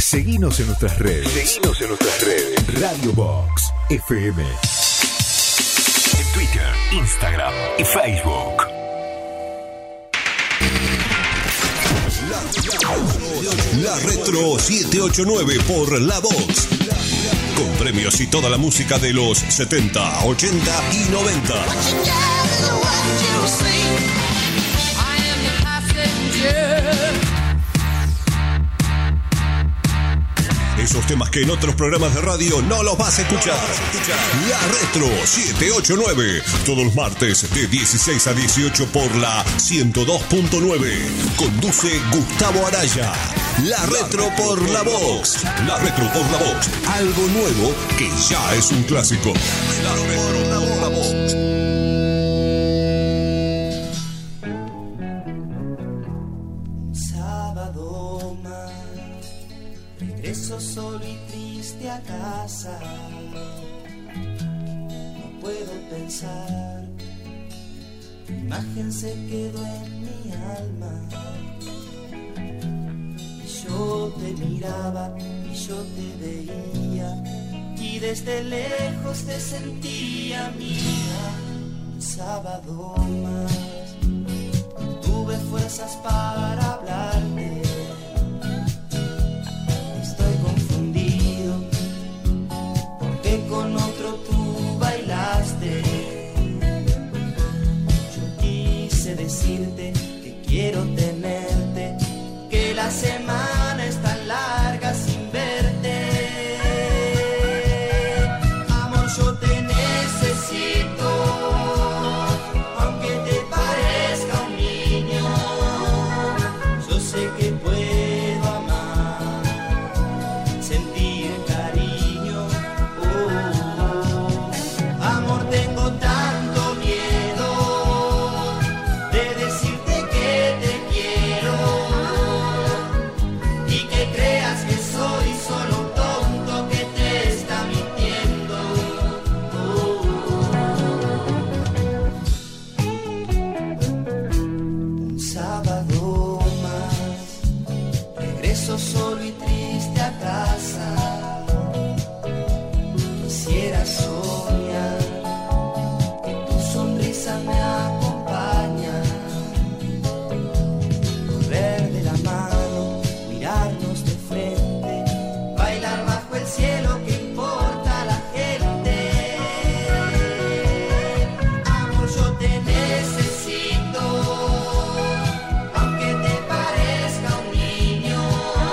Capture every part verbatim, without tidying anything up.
Seguinos en nuestras redes. Seguinos en nuestras redes. Radio Box F M. En Twitter, Instagram y Facebook. La, la, la Retro siete ocho nueve por La Vox. Con premios y toda la música de los setenta, ochenta y noventa. Esos temas que en otros programas de radio no los vas a escuchar. La Retro siete ocho nueve. Todos los martes de dieciséis a dieciocho por la ciento dos punto nueve. Conduce Gustavo Araya. La Retro por La Vox. La Retro por La Vox. Algo nuevo que ya es un clásico. La Retro por La Vox. Solo y triste a casa, no puedo pensar, tu imagen se quedó en mi alma, y yo te miraba y yo te veía, y desde lejos te sentía mía. Un sábado más, tuve fuerzas para hablarte. Con otro tú bailaste. Yo quise decirte que quiero tenerte, que la semana es tan larga sin verte. Amor, yo te necesito, aunque te parezca un niño. Yo sé que puedo amar, sentir cariño. Solo y triste a casa, quisiera soñar que tu sonrisa me acompaña, correr de la mano, mirarnos de frente, bailar bajo el cielo, que importa a la gente. Amor, yo te necesito, aunque te parezca un niño.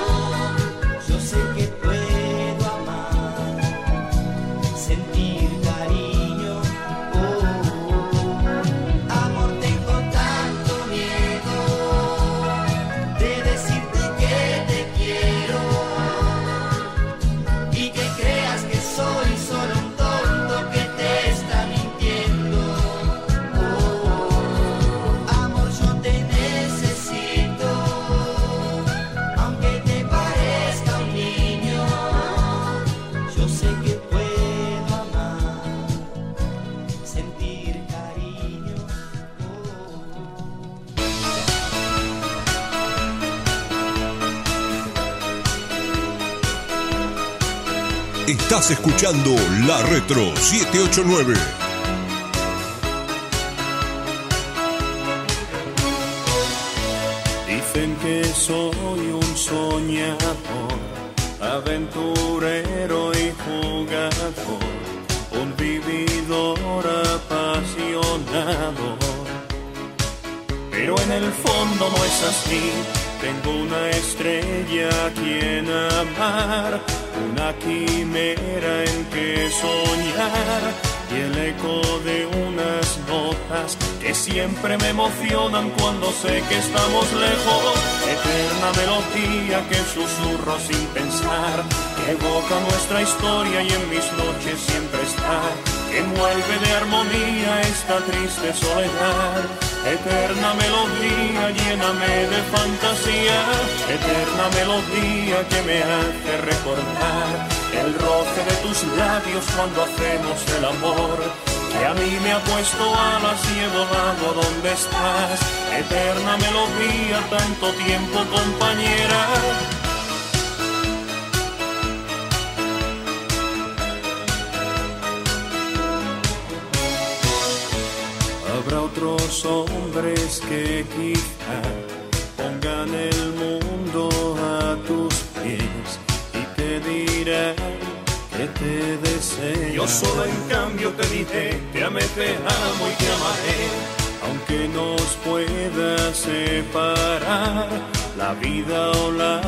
Estás escuchando La Retro siete ocho nueve. Dicen que soy un soñador, aventurero y jugador, un vividor apasionado. Pero en el fondo no es así. Tengo una estrella a quien amar, una quimera en que soñar, y el eco de unas notas que siempre me emocionan cuando sé que estamos lejos. Eterna melodía que susurro sin pensar, que evoca nuestra historia y en mis noches siempre está, que envuelve de armonía esta triste soledad. Eterna melodía, lléname de fantasía, eterna melodía que me hace recordar el roce de tus labios cuando hacemos el amor, que a mí me ha puesto alas y he volado donde estás. Eterna melodía, tanto tiempo compañera. otros hombres que quizá pongan el mundo a tus pies y te dirán que te deseo. Yo solo en cambio te diré, te amé, te amo y te amaré, aunque nos pueda separar la vida o la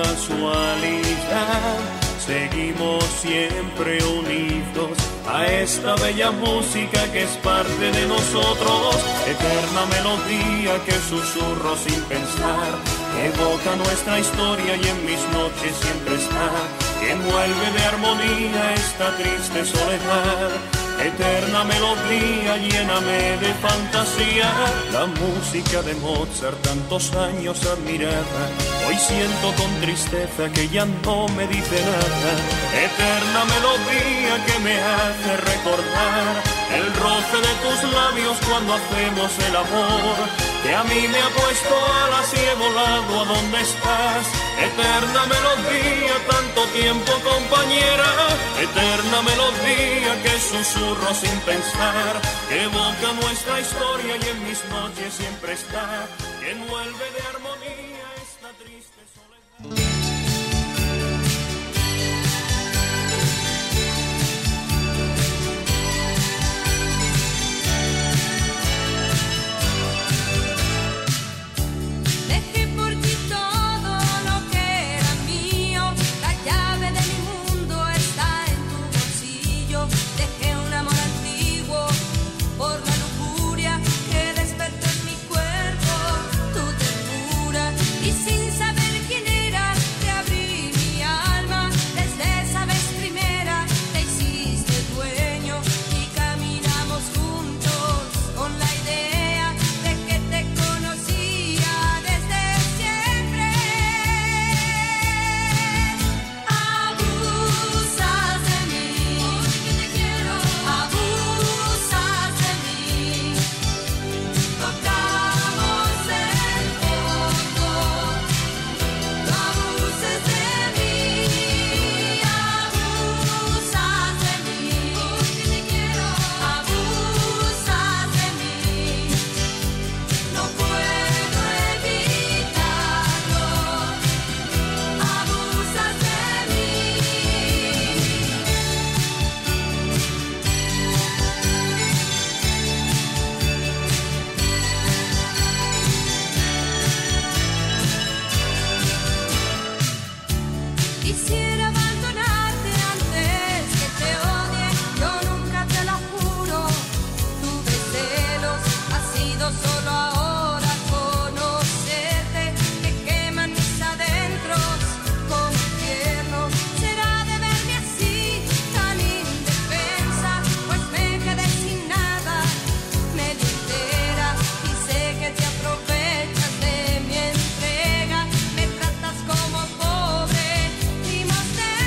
casualidad. Seguimos siempre unidos a esta bella música que es parte de nosotros, eterna melodía que susurro sin pensar, evoca nuestra historia y en mis noches siempre está, que envuelve de armonía esta triste soledad. Eterna melodía, lléname de fantasía, la música de Mozart, tantos años admirada, hoy siento con tristeza que ya no me dice nada. Eterna melodía que me hace recordar el roce de tus labios cuando hacemos el amor, que a mí me ha puesto alas y he volado a donde estás. Eterna melodía, tanto tiempo compañera, eterna melodía que susurro sin pensar, que evoca nuestra historia y en mis noches siempre está, que envuelve de armonía esta triste soledad. Como pobre, dimos de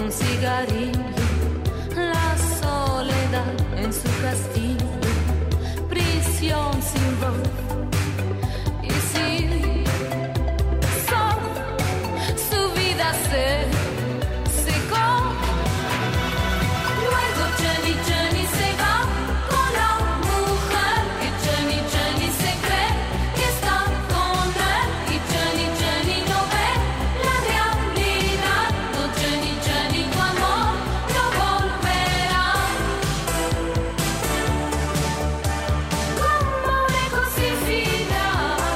un cigarrillo, la soledad en su castillo, prisión sin voz. Y si son, su vida se secó. Luego Jenny, Jenny se va con la mujer que Jenny, Jenny se cree que está con él. Y Jenny, Jenny no ve la realidad. No, Jenny, Jenny, tu amor no volverá. Como lejos sin final.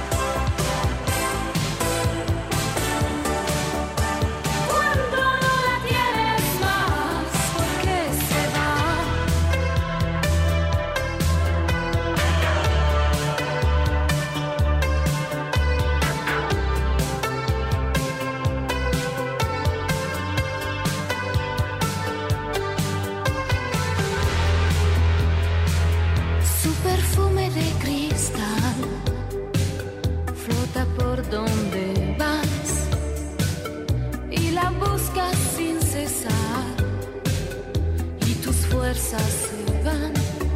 Cuando no la tienes más, ¿por qué se va? Su perfume de cristal flota por donde vas y la buscas sin cesar y tus fuerzas se van.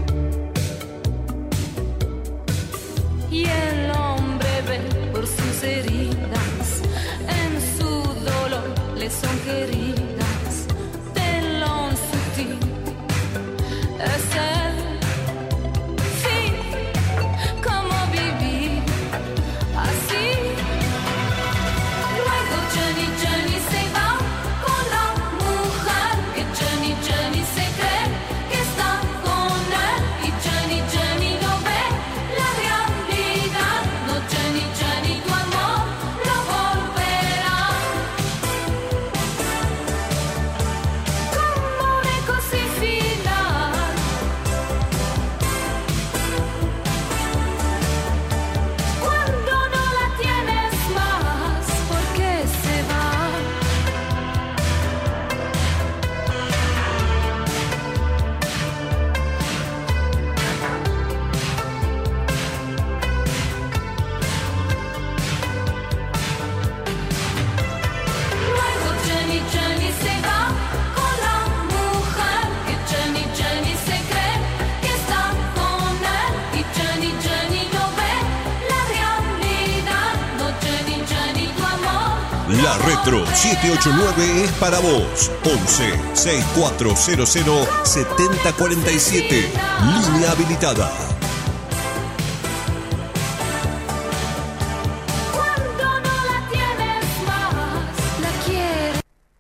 Y el hombre ve por sus heridas, en su dolor le son queridas. Telón sutil es el fin. ¿Cómo vivir así? Luego Jenny, Jenny se va con la mujer que Jenny, Jenny se cree que está con él. Y Jenny, Jenny no ve la realidad. No, Jenny, Jenny, tu amor no volverá. Como lejos sin final. Cuando no la tienes más, ¿por qué se va? Luego Jenny, Jenny se va con la mujer que Jenny, Jenny se cree que está con él. Y Jenny, Jenny no ve la realidad. No, Jenny, Jenny, tu amor. La Retro siete ocho nueve es para vos. once, sesenta y cuatro cero cero, setenta cuarenta y siete. Línea habilitada. Cuando no la tienes más, la quieres.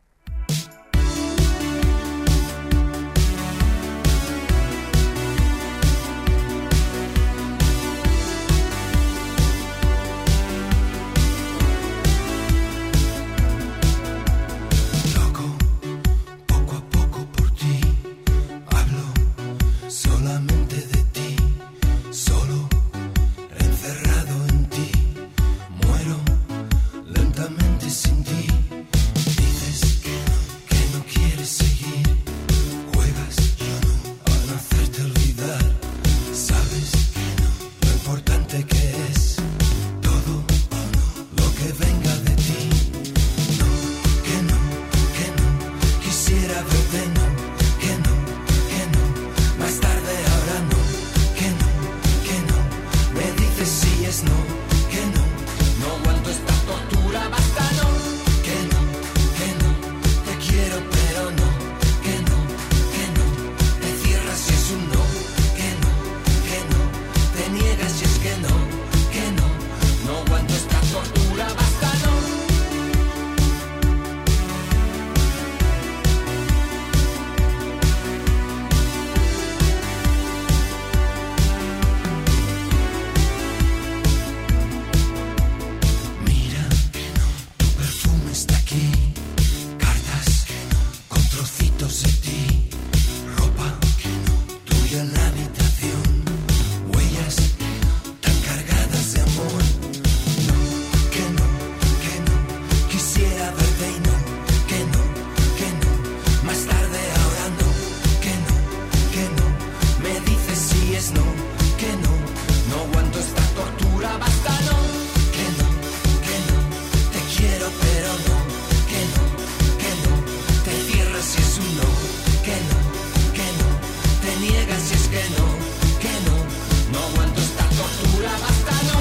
Loco, poco a poco por ti, hablo solamente de ti, solo encerrado en ti, muero lentamente sin ti. Dices que no, que no quieres seguir, juegas yo no a no hacerte olvidar, sabes que no, lo importante que es todo o no, lo que venga de ti. No, que no, que no, quisiera verte, no, que no, que no, más tarde ahora no, que no, que no, me dices si es no, que no, no aguanto esta tortura, basta no, que no, que no, te quiero pero no, que no, que no, te cierras si es un no, que no, que no, te niegas si es que no, que no, no aguanto esta tortura, basta no. que no, que no, te niegas y es que no, que no, no aguanto esta tortura, basta, no.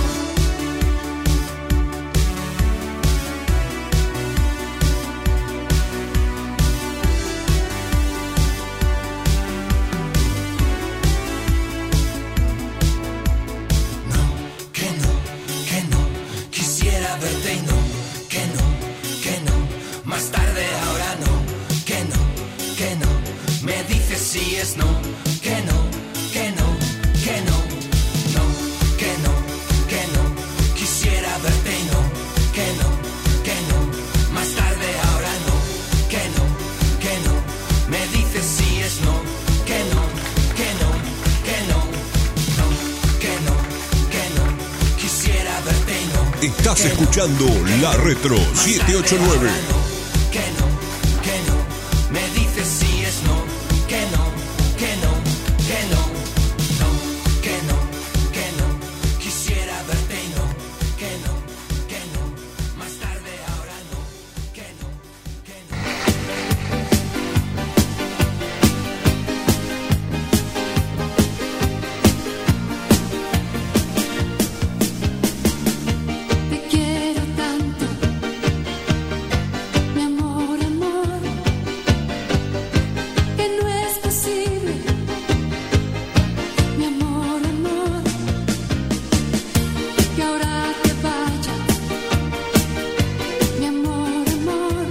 Verte y no, que no, que no, más tarde ahora no, que no, que no, me dices si es no, que no, que no, que no, no, que no, que no, quisiera verte y no, que no, que no, más tarde ahora no, que no, que no, me dices si es no, que no, que no, que no, no, que no, que no, quisiera verte y no. Estás escuchando La Retro siete ocho nueve. Que no, que no, me dices si es no, que no, que no, que no, no, que no, que no, quisiera verte y no, que no, que no, más tarde ahora no, que no, que Te quiero tanto, mi amor, amor, que no es posible, mi amor, amor, que ahora te vayas, mi amor, amor,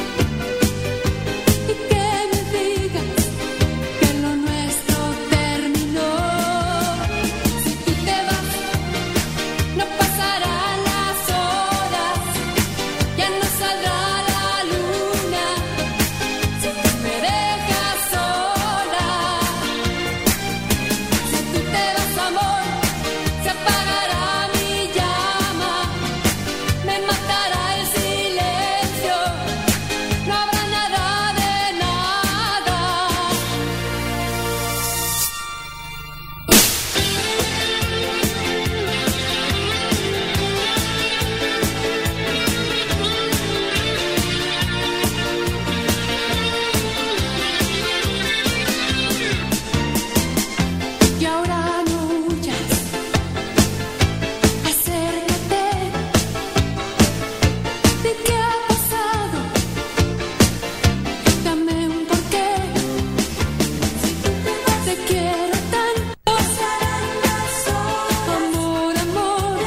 y que me digas que lo nuestro terminó. Si tú te vas, no pasarán las horas, ya no saldrá la luna. Si tú me dejas sola, si tú te vas, amor, se apagará mi llama, me matará el silencio, no habrá nada de nada. Y ahora no huyas, acércate, di qué ha pasado, dame un porqué. Si tú te vas, te quiero tanto, amor, amor,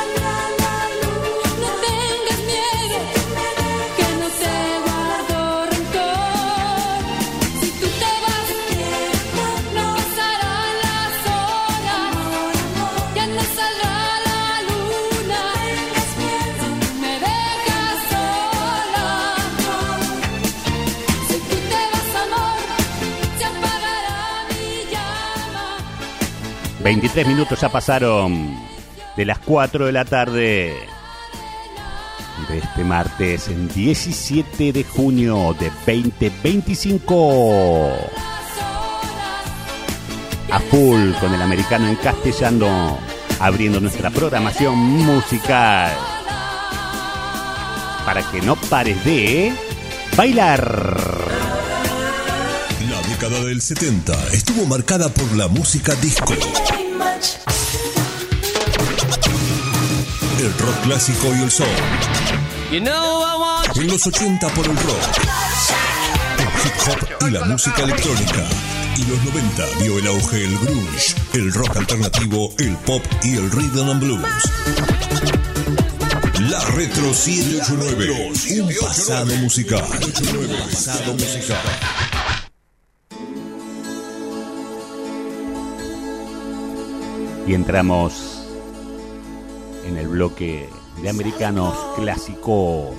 no tengas miedo, que no te guardo rencor. Si tú te vas, no pasarán las horas, ya no saldrá la luna. Si me dejas sola, si tú te vas, amor, se apagará mi llama. veintitrés minutos ya pasaron de las cuatro de la tarde de este martes, en diecisiete de junio de veinte veinticinco. A full con el americano en castellano, abriendo nuestra programación musical para que no pares de bailar. La década del setenta estuvo marcada por la música disco, el rock clásico y el soul. En los ochenta por el rock, el hip hop y la música electrónica. Y los noventa vio el auge del grunge, el rock alternativo, el pop y el rhythm and blues. La Retro siete ocho nueve, un pasado musical. Pasado musical. Y entramos en el bloque de americanos clásicos.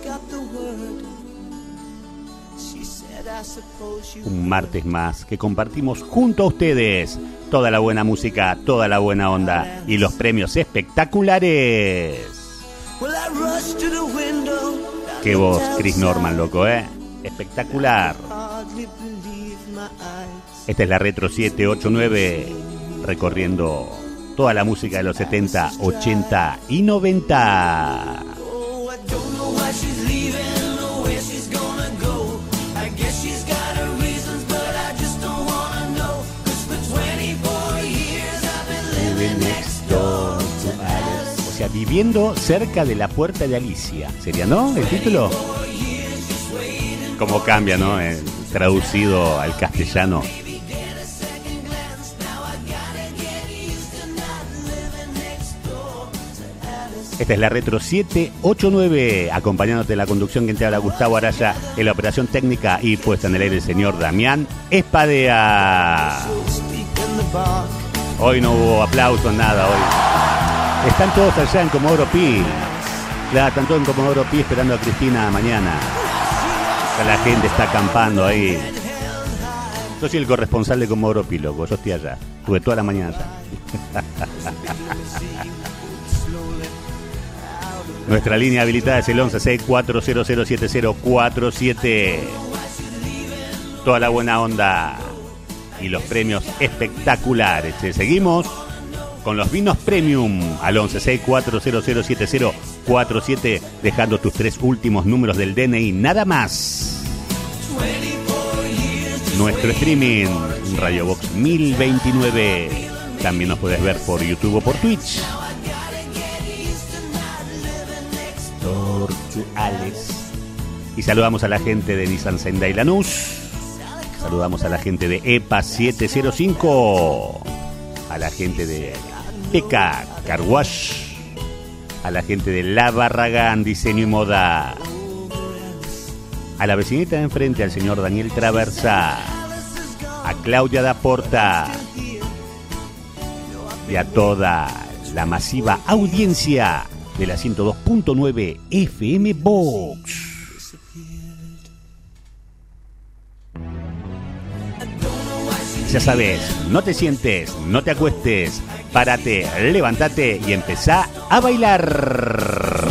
Un martes más que compartimos junto a ustedes toda la buena música, toda la buena onda y los premios espectaculares. Qué voz, Chris Norman, loco, ¿eh? Espectacular. Esta es la Retro siete ocho nueve, recorriendo toda la música de los setenta, ochenta y noventa. Viviendo cerca de la puerta de Alicia. ¿Sería, no? ¿El título? ¿Cómo cambia, no? Eh, traducido al castellano. Esta es la Retro siete ocho nueve, acompañándote en la conducción, quien te habla, Gustavo Araya, en la operación técnica y puesta en el aire el señor Damián Espadea. Hoy no hubo aplausos, nada hoy. Están todos allá en Comodoro Pi. Claro, están todos en Comodoro Pi esperando a Cristina mañana. Ya la gente está acampando ahí. Yo soy el corresponsal de Comodoro Pi, loco. Yo estoy allá. Estuve toda la mañana allá. Nuestra línea habilitada es el once seis cuatro cero cero siete cero cuatro siete. Toda la buena onda y los premios espectaculares. Seguimos con los vinos premium al once seis cuatro cero cero siete cero cuatro siete, dejando tus tres últimos números del D N I, nada más. Nuestro streaming, Radio Box mil veintinueve. También nos puedes ver por YouTube o por Twitch. Alex. Y saludamos a la gente de Nissan Sendai Lanús. Saludamos a la gente de E P A setecientos cinco. A la gente de P K Car Wash. A la gente de La Barragán Diseño y Moda. A la vecinita de enfrente, al señor Daniel Traversa. A Claudia da Porta. Y a toda la masiva audiencia de la ciento dos punto nueve F M Box. Ya sabes, no te sientes, no te acuestes, párate, levántate y empezá a bailar.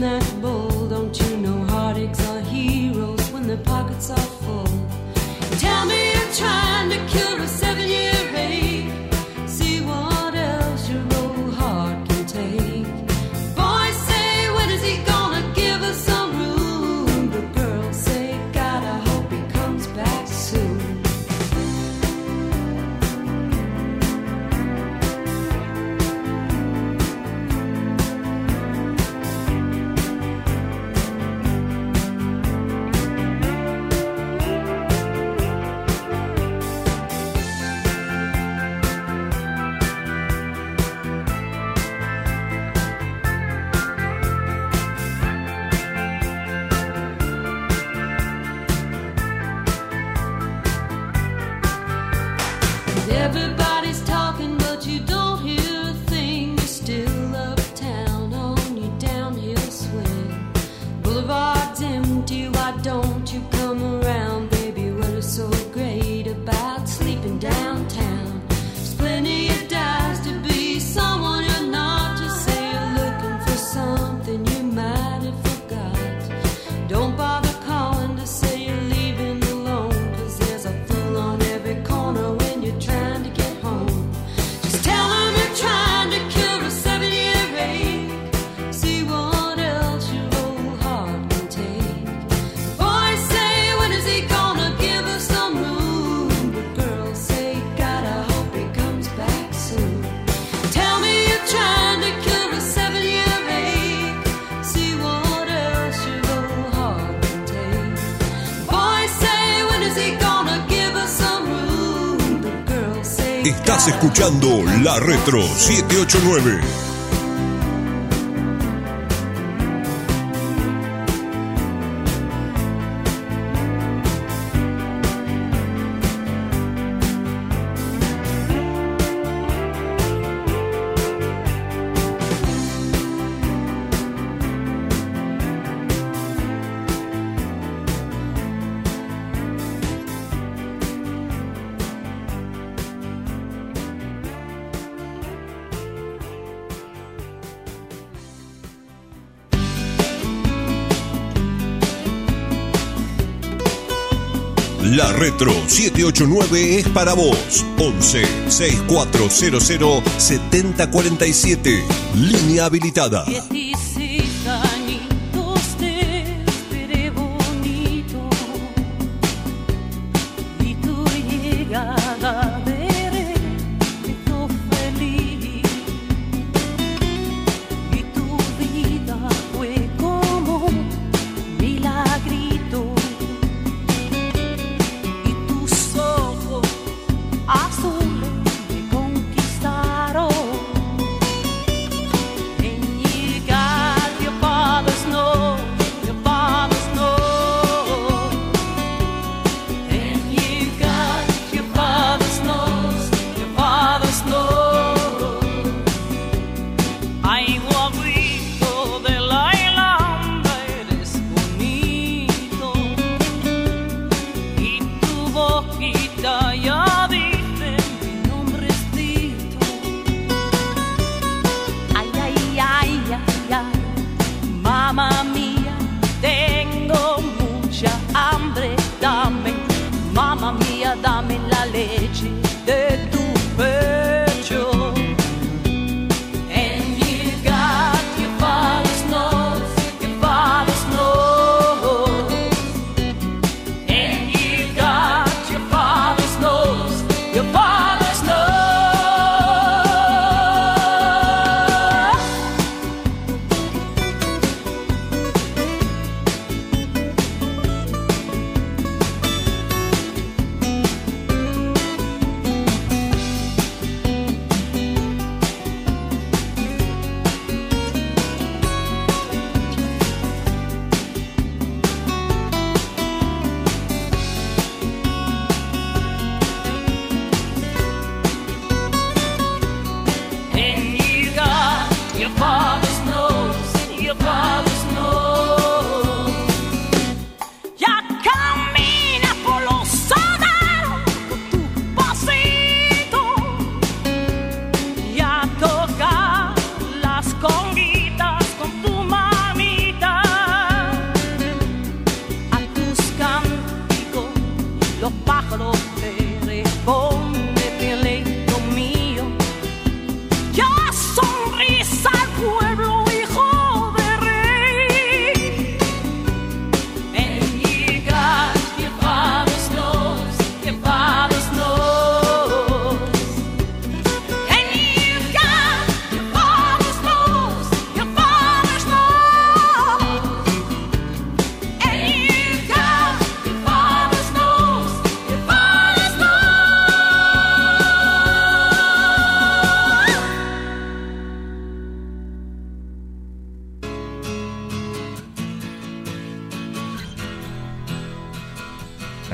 that bull. Don't you know heartaches are heroes when their pockets are full? Tell me you're trying to cure a seven-year ache. See what else your old heart can take. Boys say, when is he gonna give us some room? But girls say, God, I hope he comes back soon. Everybody's talking, but you don't hear a thing. You're still uptown on your downhill swing. Boulevard's empty, why don't you come around, baby? What is so great about sleeping downtown? There's plenty of dives to be someone you're not. Just say you're looking for something you might have forgot. Don't bother calling to say you're leaving alone, 'cause there's a fool on every corner when you're trying to get home. Just tell them you're trying to cure a seven-year ache. See what else your old heart can take. Boys say, when is he gonna give us some room? But girls say, God, I hope he comes back soon. Tell me you're trying to cure a seven-year ache. See what else your old heart can take. Boys say, when is he gonna give us some room? But girls say, Estás escuchando La Retro siete ocho nueve. La Retro siete ocho nueve es para vos. once sesenta y cuatro cero cero setenta cuarenta y siete. Línea habilitada. dieciséis añitos te esperé bonito y tu llegada veré me hizo feliz y tu vida fue como un milagrito y tus ojos azules me conquistaron en llegar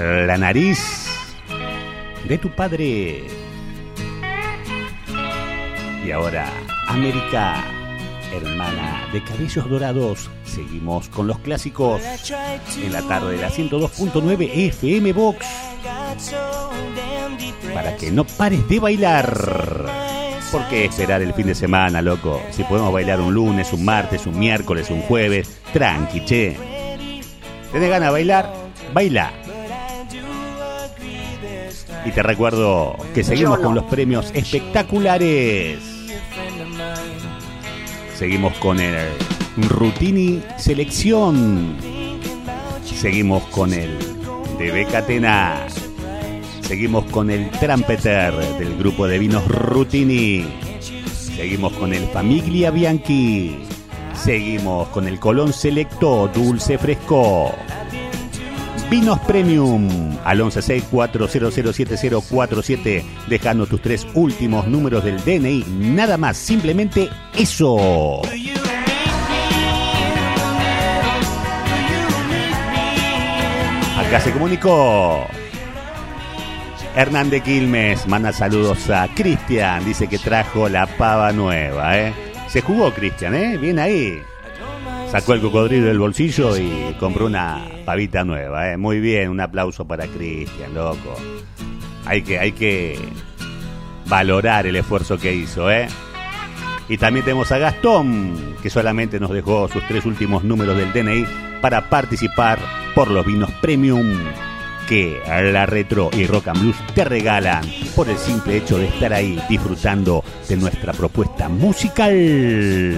La nariz de tu padre. Y ahora, América, hermana de cabellos dorados. Seguimos con los clásicos en la tarde de la ciento dos punto nueve F M Box. Para que no pares de bailar. ¿Por qué esperar el fin de semana, loco? Si podemos bailar un lunes, un martes, un miércoles, un jueves. Tranqui, che. ¿Tenés ganas de bailar? Baila. Y te recuerdo que seguimos con los premios espectaculares. Seguimos con el Rutini Selección. Seguimos con el de Becatena. Seguimos con el Trumpeter del grupo de vinos Rutini. Seguimos con el Famiglia Bianchi. Seguimos con el Colón Selecto Dulce Fresco. Vinos Premium al once seis cuatro cero cero siete cero cuatro siete. Dejando tus tres últimos números del D N I. Nada más, simplemente eso. Acá se comunicó Hernán de Quilmes, manda saludos a Cristian, dice que trajo la pava nueva, ¿eh? Se jugó Cristian, ¿eh? Bien ahí. Sacó el cocodrilo del bolsillo y compró una pavita nueva, ¿eh? Muy bien, un aplauso para Cristian, loco. Hay que, hay que valorar el esfuerzo que hizo, ¿eh? Y también tenemos a Gastón, que solamente nos dejó sus tres últimos números del D N I para participar por los vinos Premium que la Retro y Rock and Blues te regalan por el simple hecho de estar ahí disfrutando de nuestra propuesta musical.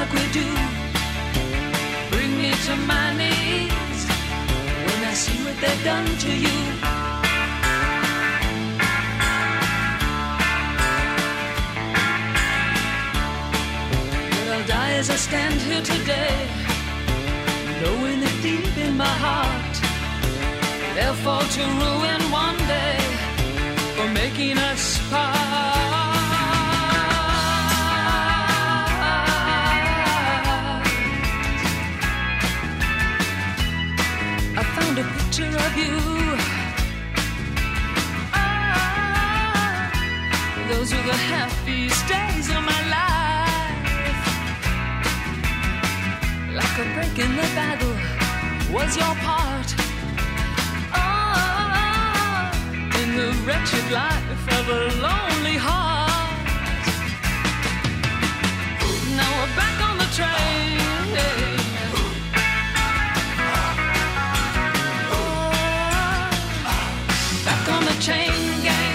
like we do bring me to my knees when I see what they've done to you. But I'll die as I stand here today, knowing that deep in my heart they'll fall to ruin one day for making us part. I found a picture of you. Ah, those were the happiest days of my life. Like a break in the battle was your part. Ah, in the wretched life of a lonely heart. Now we're back on the train. On the chain gang.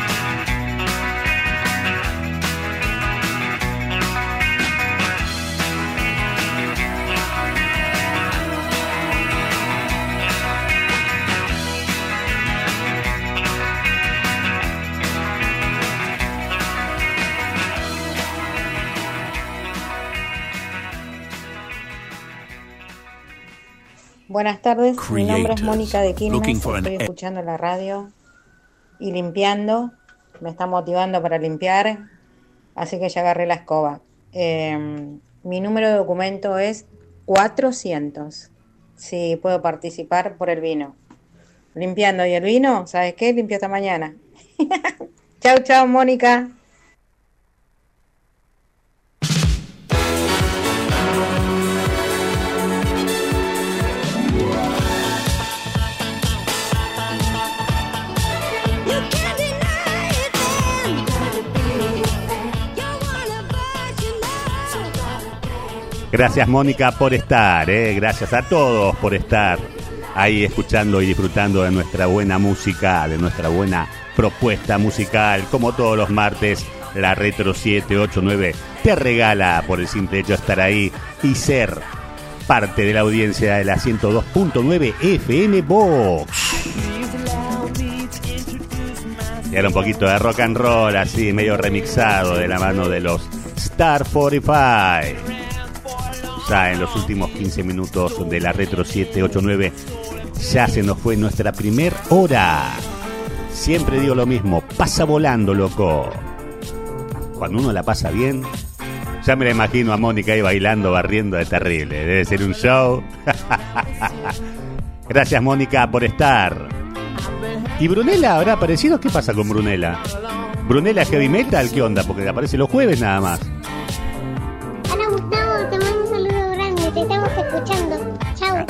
Buenas tardes, mi nombre es Creators. Mónica de Quilmes, Looking for an- estoy escuchando la radio y limpiando, me está motivando para limpiar, así que ya agarré la escoba. Eh, mi número de documento es cuatrocientos, si puedo participar por el vino. Limpiando, ¿y el vino? ¿Sabes qué? Limpio hasta mañana. Chau, chau, Mónica. Gracias, Mónica, por estar, ¿eh? Gracias a todos por estar ahí escuchando y disfrutando de nuestra buena música, de nuestra buena propuesta musical. Como todos los martes, la Retro siete ocho nueve te regala por el simple hecho de estar ahí y ser parte de la audiencia de la ciento dos punto nueve F M Box. Y ahora un poquito de rock and roll, así medio remixado de la mano de los Star cuarenta y cinco. Ya en los últimos quince minutos de la Retro siete ocho nueve ya se nos fue nuestra primer hora. Siempre digo lo mismo, pasa volando, loco. Cuando uno la pasa bien, ya me la imagino a Mónica ahí bailando, barriendo, de terrible. Debe ser un show. Gracias, Mónica, por estar. ¿Y Brunella habrá aparecido? ¿Qué pasa con Brunella? ¿Brunella Heavy Metal? ¿Qué onda? Porque aparece los jueves nada más. Hola Gustavo, te mando un saludo grande, te estamos escuchando. Chao.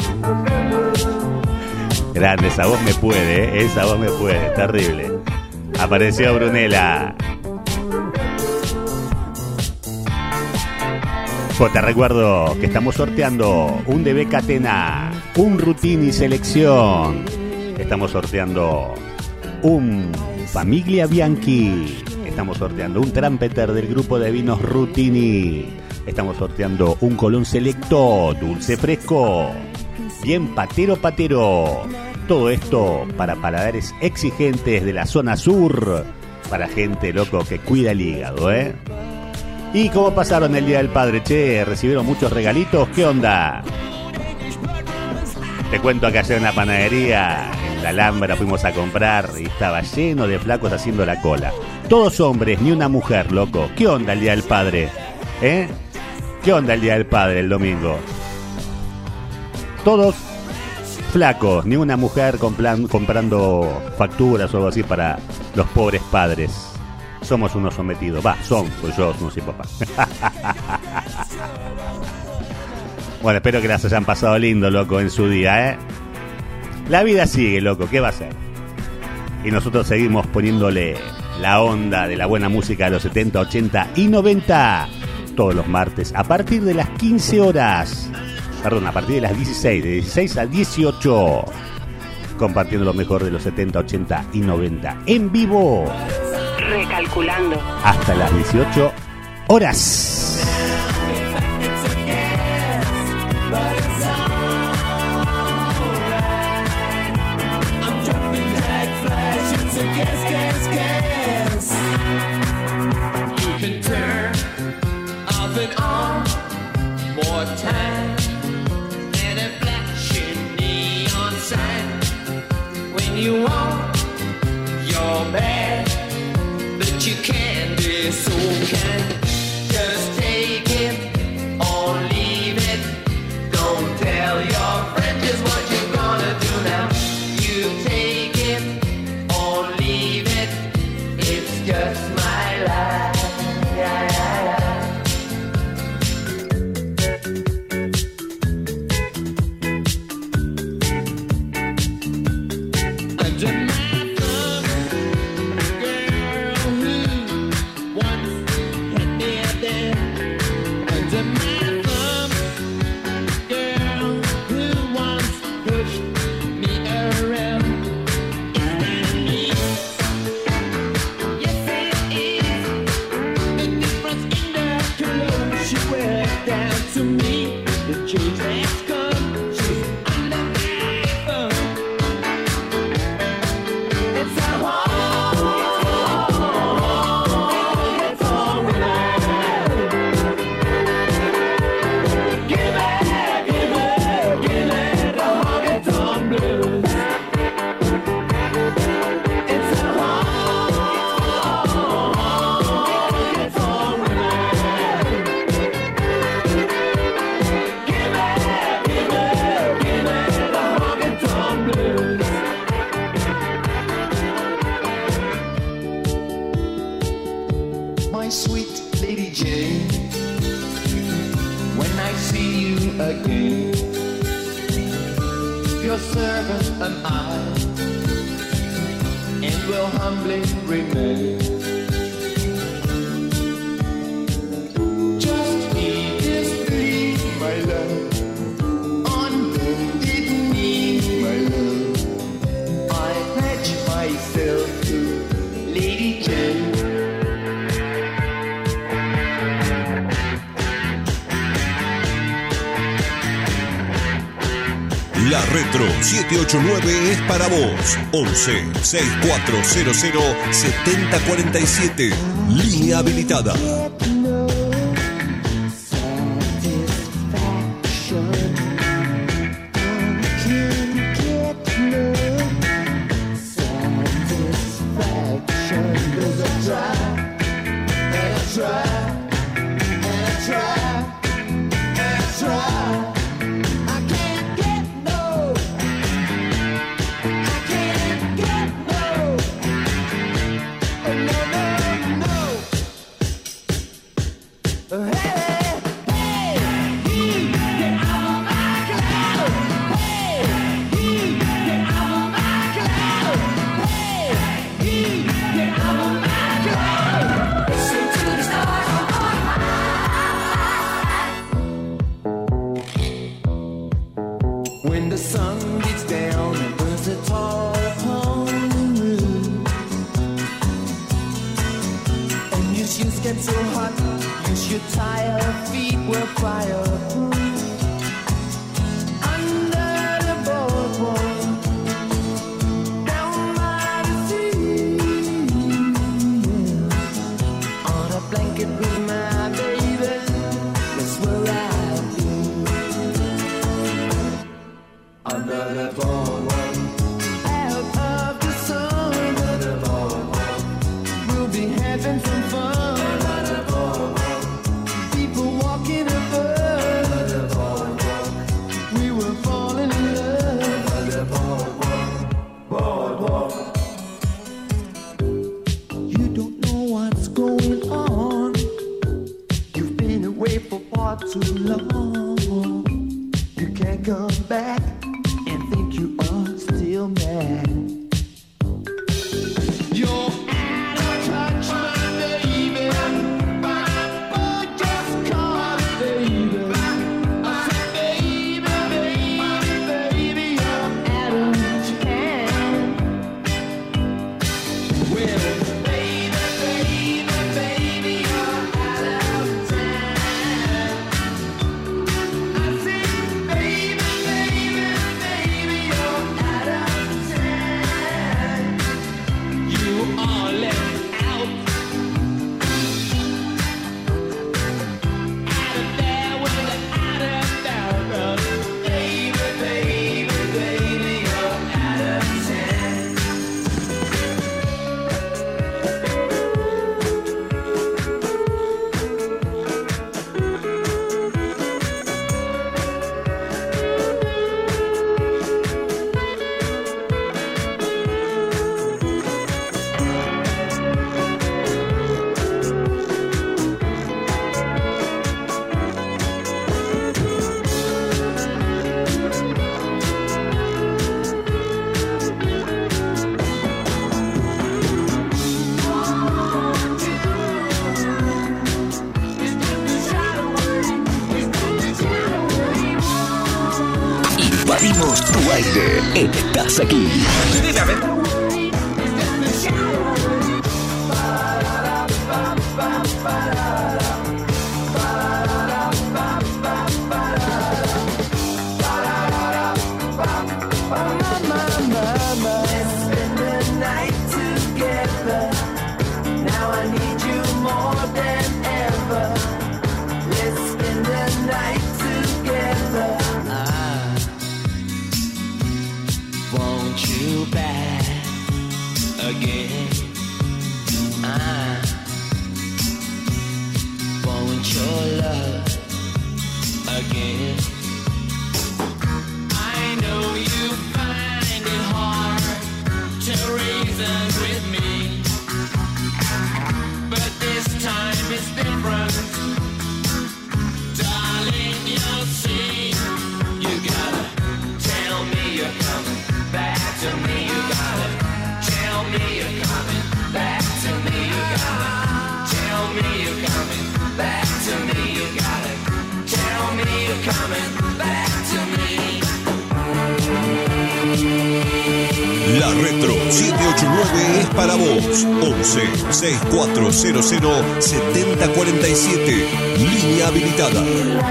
Grande, esa voz me puede, ¿eh? Esa voz me puede, terrible. Apareció Brunella. Pues te recuerdo que estamos sorteando un D B Catena, un Rutini Selección. Estamos sorteando un Famiglia Bianchi. Estamos sorteando un Trumpeter del grupo de vinos Rutini. Estamos sorteando un Colón Selecto, dulce fresco. Bien patero, patero. Todo esto para paladares exigentes de la zona sur. Para gente, loco, que cuida el hígado, ¿eh? ¿Y cómo pasaron el Día del Padre, che? ¿Recibieron muchos regalitos? ¿Qué onda? Te cuento que ayer en la panadería, en la Alhambra, fuimos a comprar y estaba lleno de flacos haciendo la cola. Todos hombres, ni una mujer, loco. ¿Qué onda el Día del Padre? ¿Eh? ¿Qué onda el Día del Padre el domingo? Todos flacos, ni una mujer complan- comprando facturas o algo así para los pobres padres. Somos unos sometidos. Va, son, pues yo no soy papá. Bueno, espero que las hayan pasado lindo, loco, en su día, ¿eh? La vida sigue, loco, ¿qué va a ser? Y nosotros seguimos poniéndole la onda de la buena música de los setenta, ochenta y noventa todos los martes a partir de las quince horas. Perdón, a partir de las dieciséis, de dieciséis a dieciocho, compartiendo lo mejor de los setenta, ochenta y noventa en vivo. Recalculando. Hasta las dieciocho horas. when you want your bad, but you can't be so kind. Just take it or leave it. Don't tell your friend just what you're gonna do now. You take it or leave it. It's just my life. Yeah, yeah, yeah. Under my thumb, girl who once had me out there. Under my thumb, girl who once pushed me around. Is that me? Yes, it is. The difference in the color she wears down to me. The change has come. She's under my thumb. It's a home. It's home now. Give it, give it, give it the honky-tonk blues. It's a home. It's home now. Give it, give it, give it the honky-tonk blues. My sweet Lady Jane, when I see you again, your servant am I, and will humbly remain. Just please leave my love on bended knee, my love. I pledge myself to Lady Jane. La Retro siete ocho nueve es para vos. once, sesenta y cuatro cero cero, setenta cuarenta y siete. Línea habilitada. When the sun gets down and burns it all upon the roof, and your shoes get so hot, use your tired feet will fireproof. Under the boardwalk, down by the sea, on a blanket with my baby, that's where I'll be. Under the boardwalk, out of the sun. Under the boardwalk, we'll be having some fun. Under the boardwalk, deep Tu aire, estás aquí. La Retro siete ocho nueve es para vos. once, sesenta y cuatro cero cero, setenta cuarenta y siete. Línea habilitada.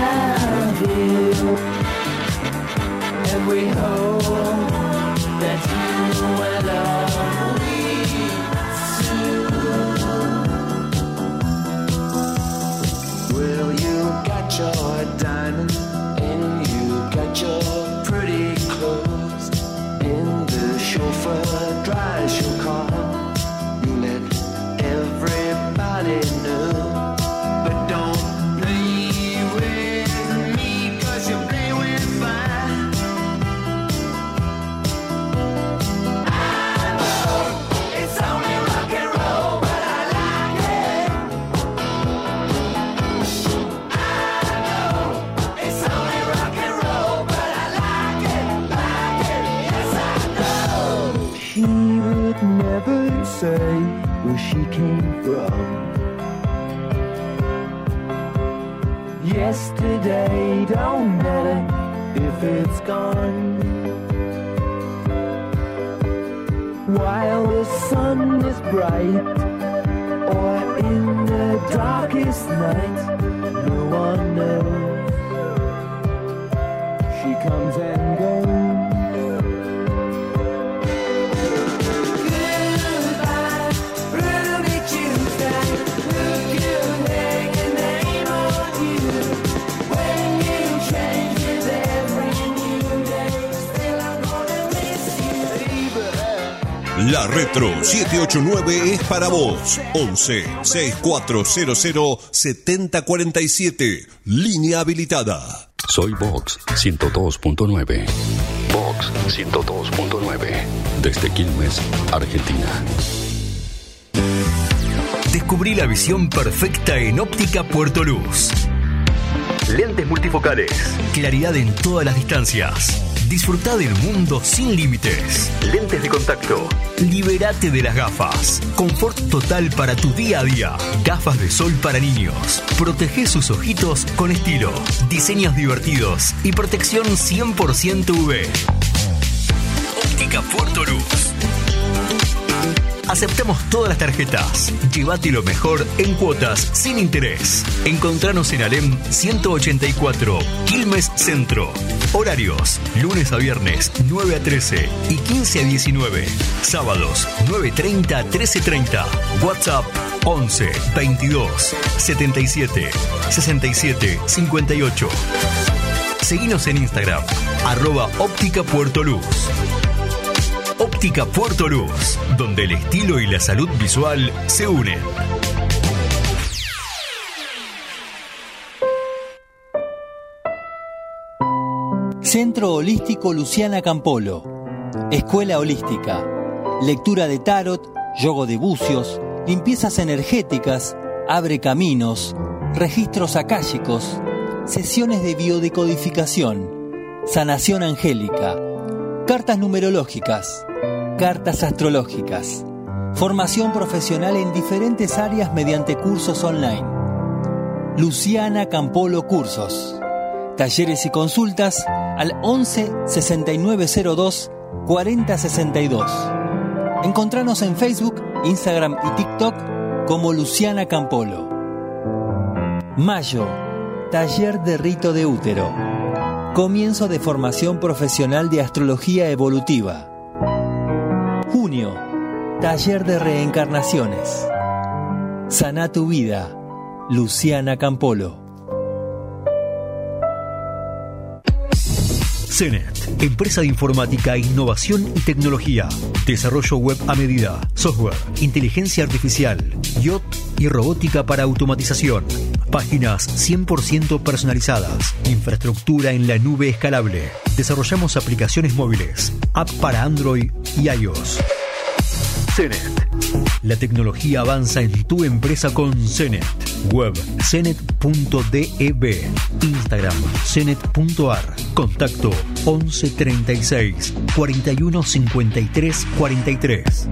Well, you got your diamond and you got your pretty clothes. In the chauffeur drives your car. You let everybody know, but don't play with me, 'cause you play with fire. I know it's only rock and roll, but I like it. I know it's only rock and roll, but I like it, like it, yes I know. She would never say where she came from. Yesterday don't matter if it's gone. While the sun is bright or in the darkest night, no one knows. She comes and goes. Goodbye, Ruby Tuesday. Who could hang a name on you? When you change with every new day, still I'm gonna miss you, baby. La Retro siete ocho nueve es para vos. once, sesenta y cuatro cero cero, setenta cuarenta y siete. Línea habilitada. Soy Vox ciento dos punto nueve. Vox ciento dos punto nueve. Desde Quilmes, Argentina. Descubrí la visión perfecta en Óptica Puerto Luz. Lentes multifocales. Claridad en todas las distancias. Disfrutá del mundo sin límites. Lentes de contacto. Libérate de las gafas. Confort total para tu día a día. Gafas de sol para niños. Protege sus ojitos con estilo. Diseños divertidos y protección cien por ciento U V. Óptica Puerto Luz. Aceptamos todas las tarjetas. Llévate lo mejor en cuotas sin interés. Encontranos en Alem ciento ochenta y cuatro, Quilmes Centro. Horarios: lunes a viernes nueve a trece y quince a diecinueve. Sábados nueve treinta a trece treinta. WhatsApp once, veintidós, setenta y siete, sesenta y siete, cincuenta y ocho. Seguinos en Instagram, arroba Óptica Puerto Luz. Óptica Puerto Luz, donde el estilo y la salud visual se unen. Centro Holístico Luciana Campolo. Escuela Holística. Lectura de tarot, yoga de bucios, limpiezas energéticas, abre caminos, registros akáshicos, sesiones de biodecodificación, sanación angélica, cartas numerológicas, cartas astrológicas, formación profesional en diferentes áreas mediante cursos online. Luciana Campolo Cursos. Talleres y consultas al once sesenta y nueve cero dos cuarenta sesenta y dos. Encontranos en Facebook, Instagram y TikTok como Luciana Campolo. Mayo, taller de rito de útero. Comienzo de formación profesional de astrología evolutiva. Junio, taller de reencarnaciones. Saná tu vida, Luciana Campolo. CENET, empresa de informática, innovación y tecnología, desarrollo web a medida, software, inteligencia artificial, I O T y robótica para automatización, páginas cien por ciento personalizadas, infraestructura en la nube escalable. Desarrollamos aplicaciones móviles, app para Android y iOS. CENET. La tecnología avanza en tu empresa con CENET. Web cenet punto dev. Instagram cenet punto ar. Contacto once treinta y seis cuarenta y uno cincuenta y tres cuarenta y tres.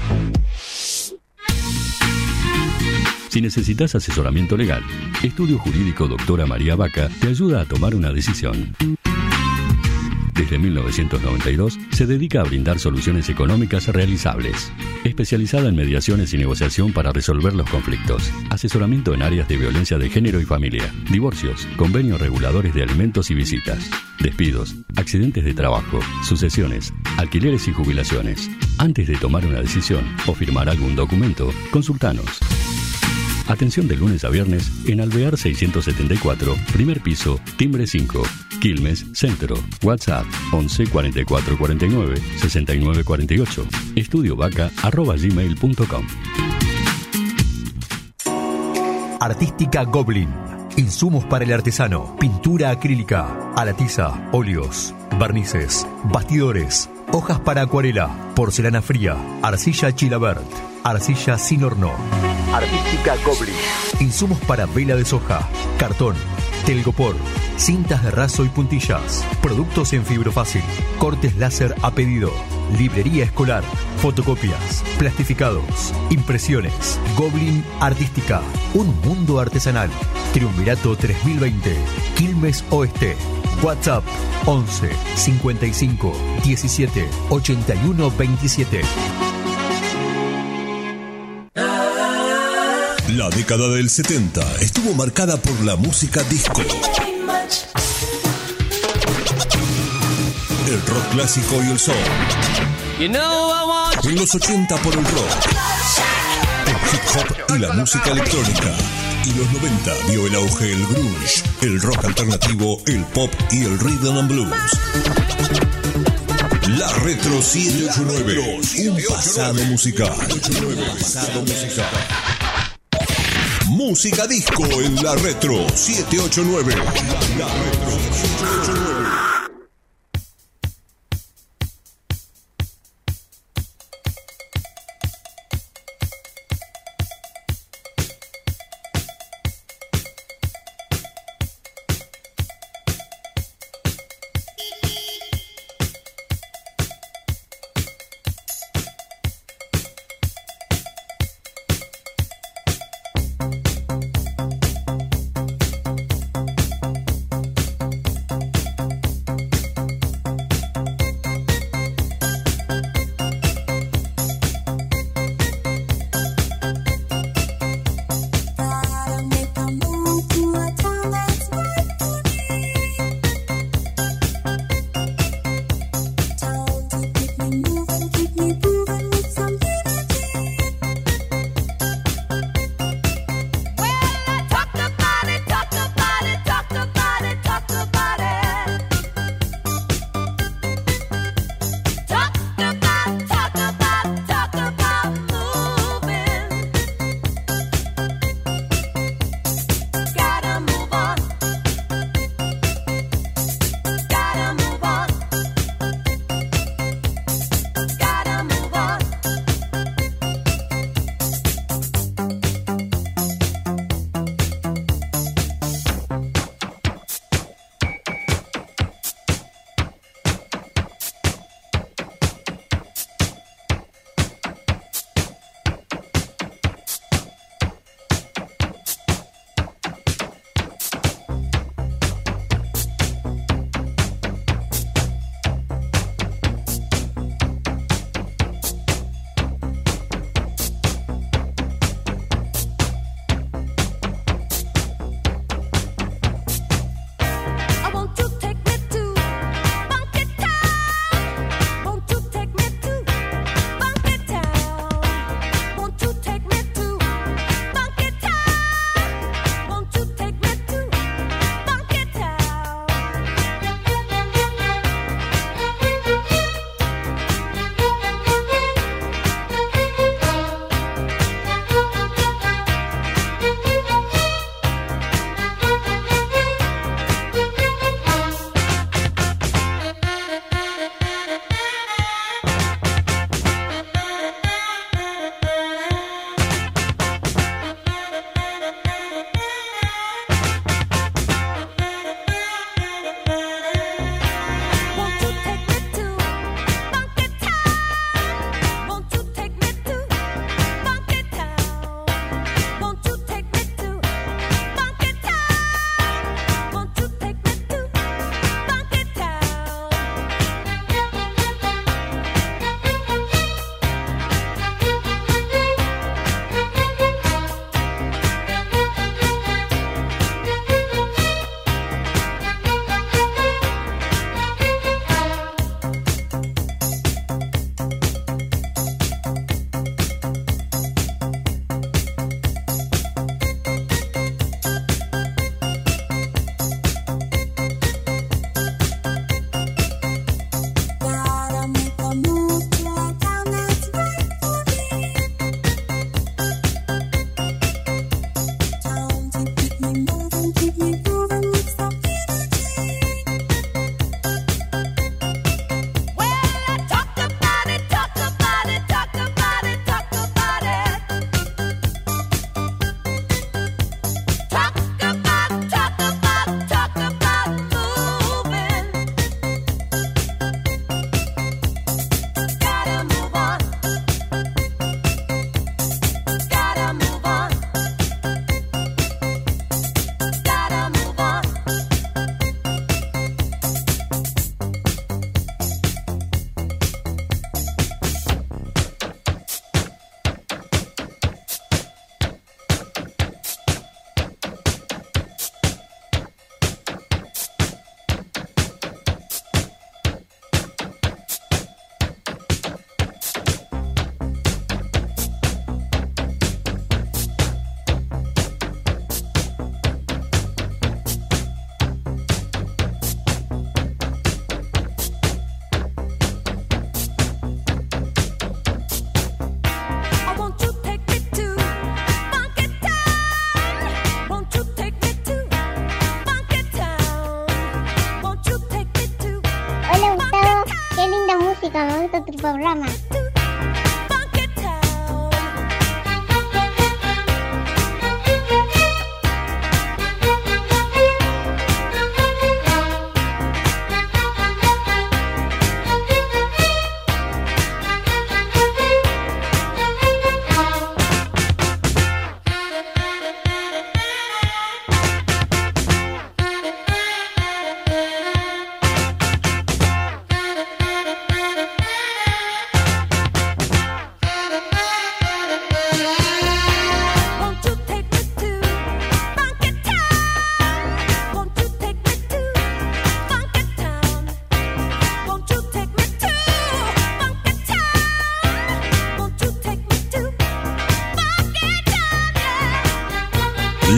Si necesitas asesoramiento legal, Estudio Jurídico Doctora María Vaca te ayuda a tomar una decisión. Desde mil novecientos noventa y dos se dedica a brindar soluciones económicas realizables. Especializada en mediaciones y negociación para resolver los conflictos. Asesoramiento en áreas de violencia de género y familia. Divorcios, convenios reguladores de alimentos y visitas. Despidos, accidentes de trabajo, sucesiones, alquileres y jubilaciones. Antes de tomar una decisión o firmar algún documento, consultanos. Atención de lunes a viernes en Alvear seiscientos setenta y cuatro, primer piso, timbre cinco, Quilmes, Centro. WhatsApp once cuarenta y cuatro cuarenta y nueve sesenta y nueve cuarenta y ocho. estudiovaca arroba gmail punto com. Artística Goblin. Insumos para el artesano. Pintura acrílica, a la tiza, óleos, barnices, bastidores, hojas para acuarela, porcelana fría, arcilla Chilabert, arcilla sin horno. Artística Goblin. Insumos para vela de soja, cartón, telgopor, cintas de raso y puntillas, productos en fibrofácil, cortes láser a pedido, librería escolar, fotocopias, plastificados, impresiones. Goblin Artística, un mundo artesanal. Triunvirato tres mil veinte, Quilmes Oeste. WhatsApp once cincuenta y cinco diecisiete ochenta y uno veintisiete. La década del setenta estuvo marcada por la música disco. El rock clásico y el soul. En los ochenta por el rock, el hip hop y la música electrónica. Y los noventa vio el auge del grunge, el rock alternativo, el pop y el rhythm and blues. La Retro setecientos ochenta y nueve, un pasado musical. Pasado musical. Música disco en la Retro setecientos ochenta y nueve. La Retro setecientos ochenta y nueve.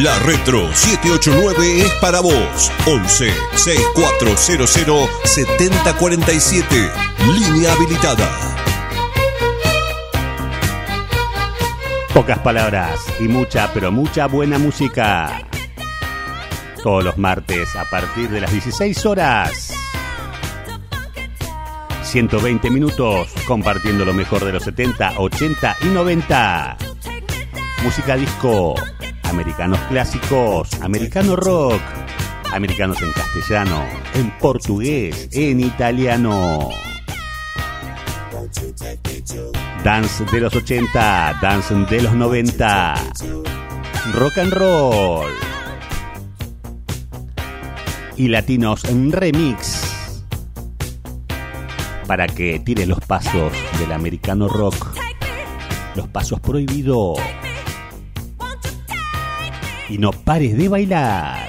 La Retro siete ocho nueve es para vos. once sesenta y cuatro cero cero setenta cuarenta y siete. Línea habilitada. Pocas palabras y mucha, pero mucha buena música. Todos los martes a partir de las dieciséis horas. ciento veinte minutos compartiendo lo mejor de los setenta, ochenta y noventa. Música disco, americanos clásicos, americano rock, americanos en castellano, en portugués, en italiano. Dance de los ochenta, dance de los noventa, rock and roll y latinos en remix, para que tires los pasos del americano rock, los pasos prohibidos, y no pares de bailar.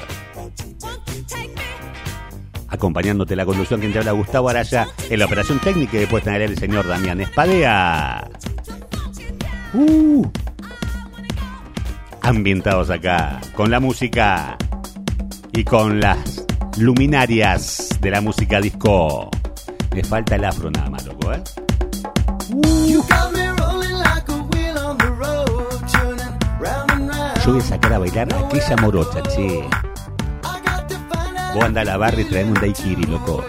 Acompañándote la conducción, quien te habla, Gustavo Araya, en la operación técnica y puesta en el aire el señor Damián Espadea. Uh, ambientados acá con la música y con las luminarias de la música disco. Le falta el afro nada más, loco, ¿eh? Uh. Yo voy a sacar a bailar a aquella morocha, che. Vos andá a la barra y traeme un daiquiri, loco.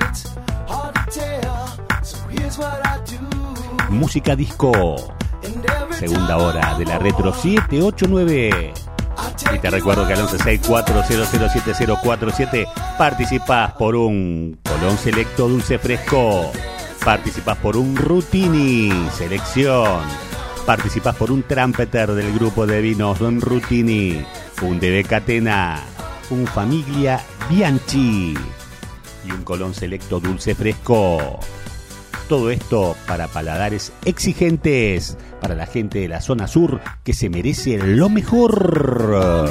Música disco. Segunda hora de la Retro siete ocho nueve. Y te recuerdo que al once sesenta y cuatro cero cero siete cero cuatro siete participás por un Colón Selecto Dulce Fresco. Participás por un Rutini Selección. Participás por un Trumpeter del grupo de vinos Don Rutini. Un D B Catena. Un Familia Bianchi. Y un Colón Selecto Dulce Fresco. Todo esto para paladares exigentes, para la gente de la zona sur que se merece lo mejor.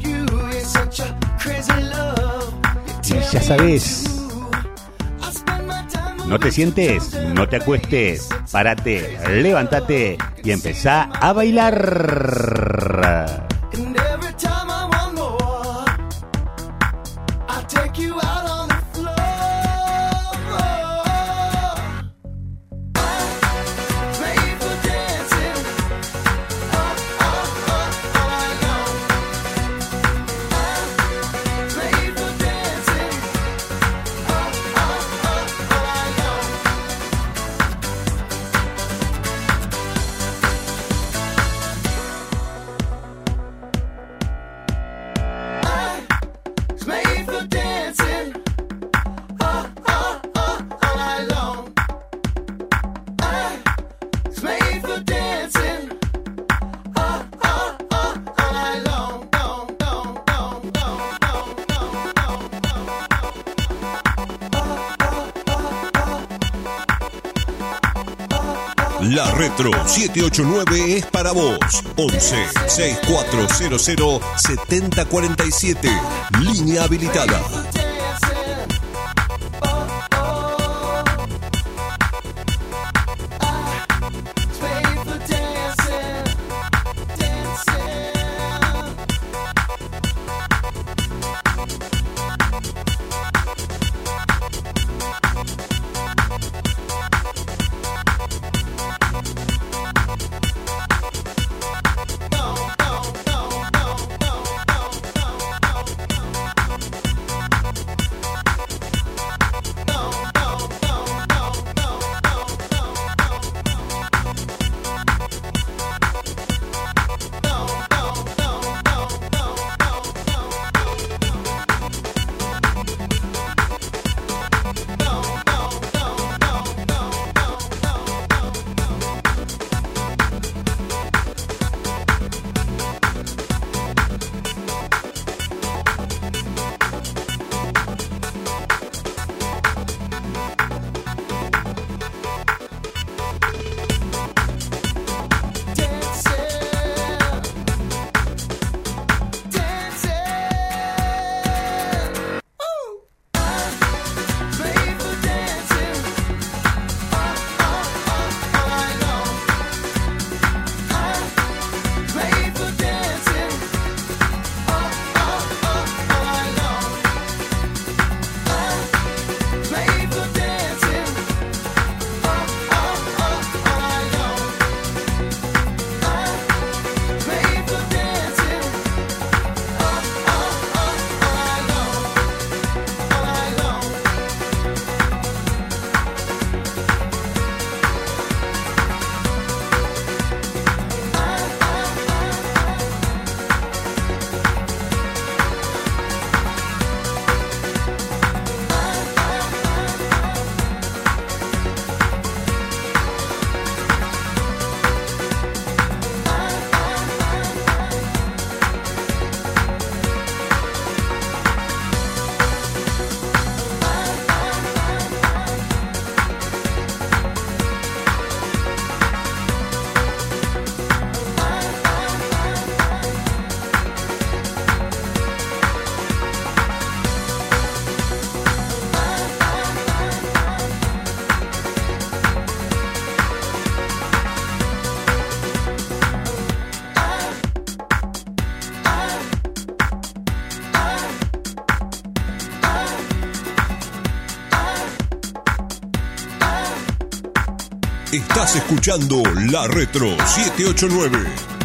Y ya sabes, no te sientes, no te acuestes, párate, levántate y empezá a bailar. La Retro siete ocho nueve es para vos. once sesenta y cuatro cero cero setenta cuarenta y siete. Línea habilitada. Estás escuchando La Retro siete ocho nueve.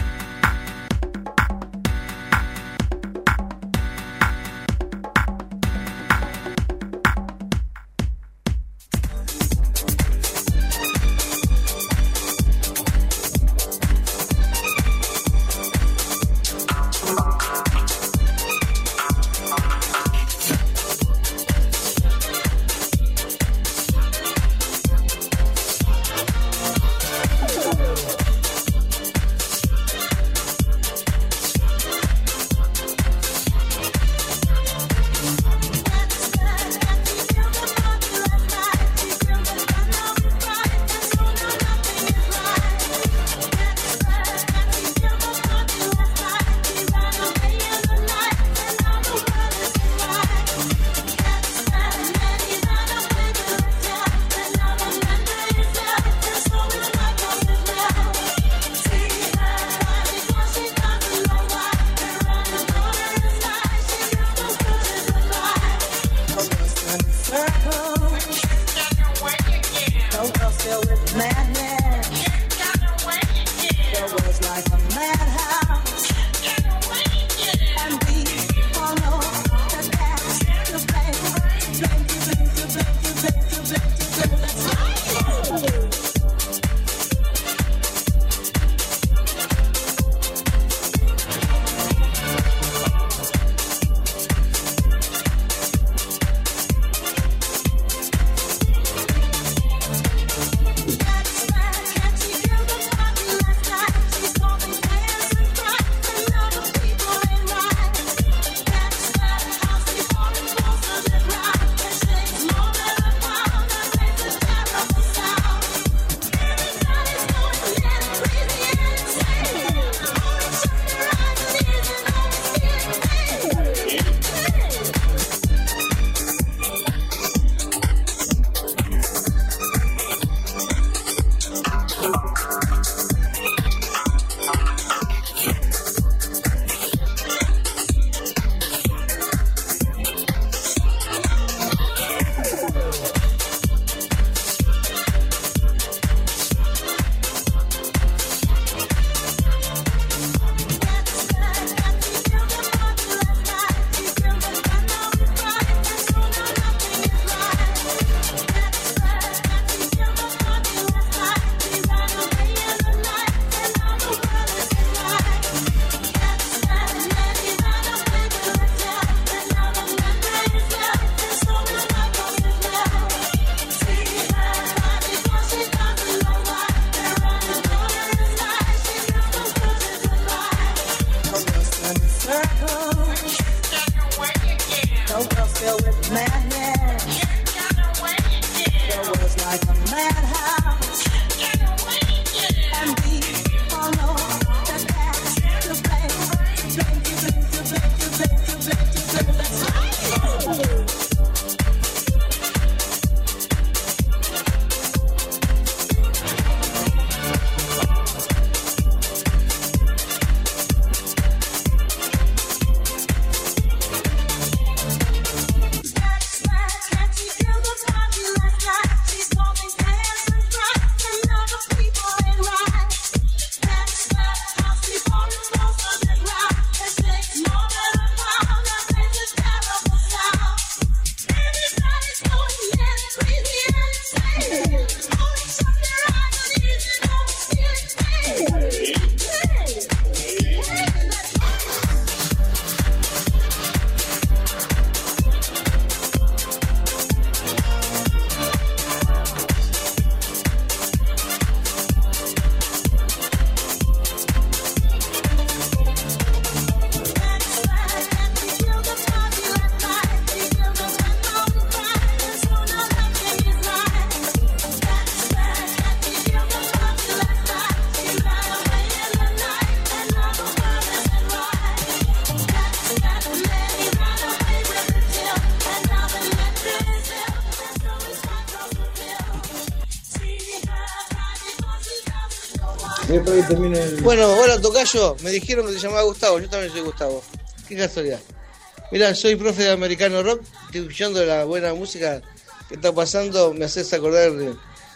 Bueno, hola tocayo, me dijeron que te llamaba Gustavo, yo también soy Gustavo. Qué casualidad. Mirá, soy profe de americano rock, estoy escuchando la buena música que está pasando, me haces acordar de,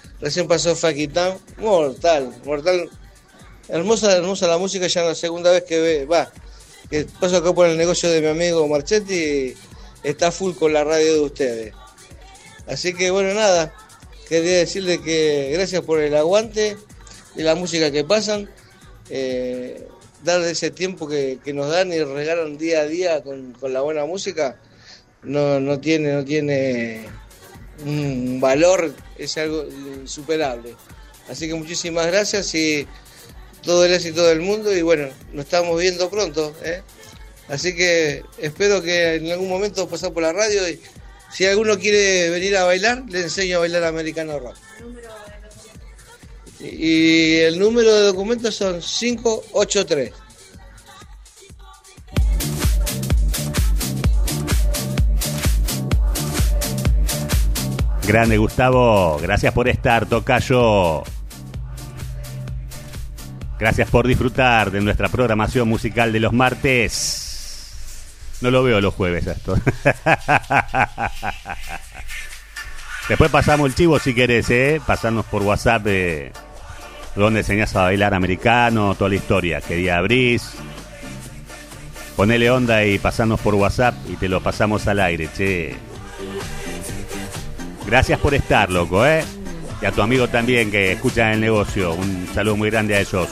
Recién pasó Faquitán, mortal, mortal. Hermosa, hermosa la música, ya es la segunda vez que ve, va, que paso acá por el negocio de mi amigo Marchetti y está full con la radio de ustedes. Así que bueno, nada, quería decirle que gracias por el aguante de la música que pasan, eh, dar ese tiempo que, que nos dan y regalan día a día con, con la buena música, no, no tiene, no tiene un valor, es algo insuperable. Así que muchísimas gracias y todo el éxito del mundo y bueno, nos estamos viendo pronto, ¿eh? Así que espero que en algún momento pasar por la radio y si alguno quiere venir a bailar, le enseño a bailar americano rock. Y el número de documentos son cinco ocho tres. Grande Gustavo, gracias por estar, tocayo. Gracias por disfrutar de nuestra programación musical de los martes. No lo veo los jueves esto. Después pasamos el chivo si querés, ¿eh? Pasarnos por WhatsApp eh, donde enseñás a bailar americano, toda la historia. ¿Qué día abrís? Ponele onda y pasarnos por WhatsApp y te lo pasamos al aire, che. Gracias por estar, loco, ¿eh? Y a tu amigo también que escucha el negocio. Un saludo muy grande a ellos.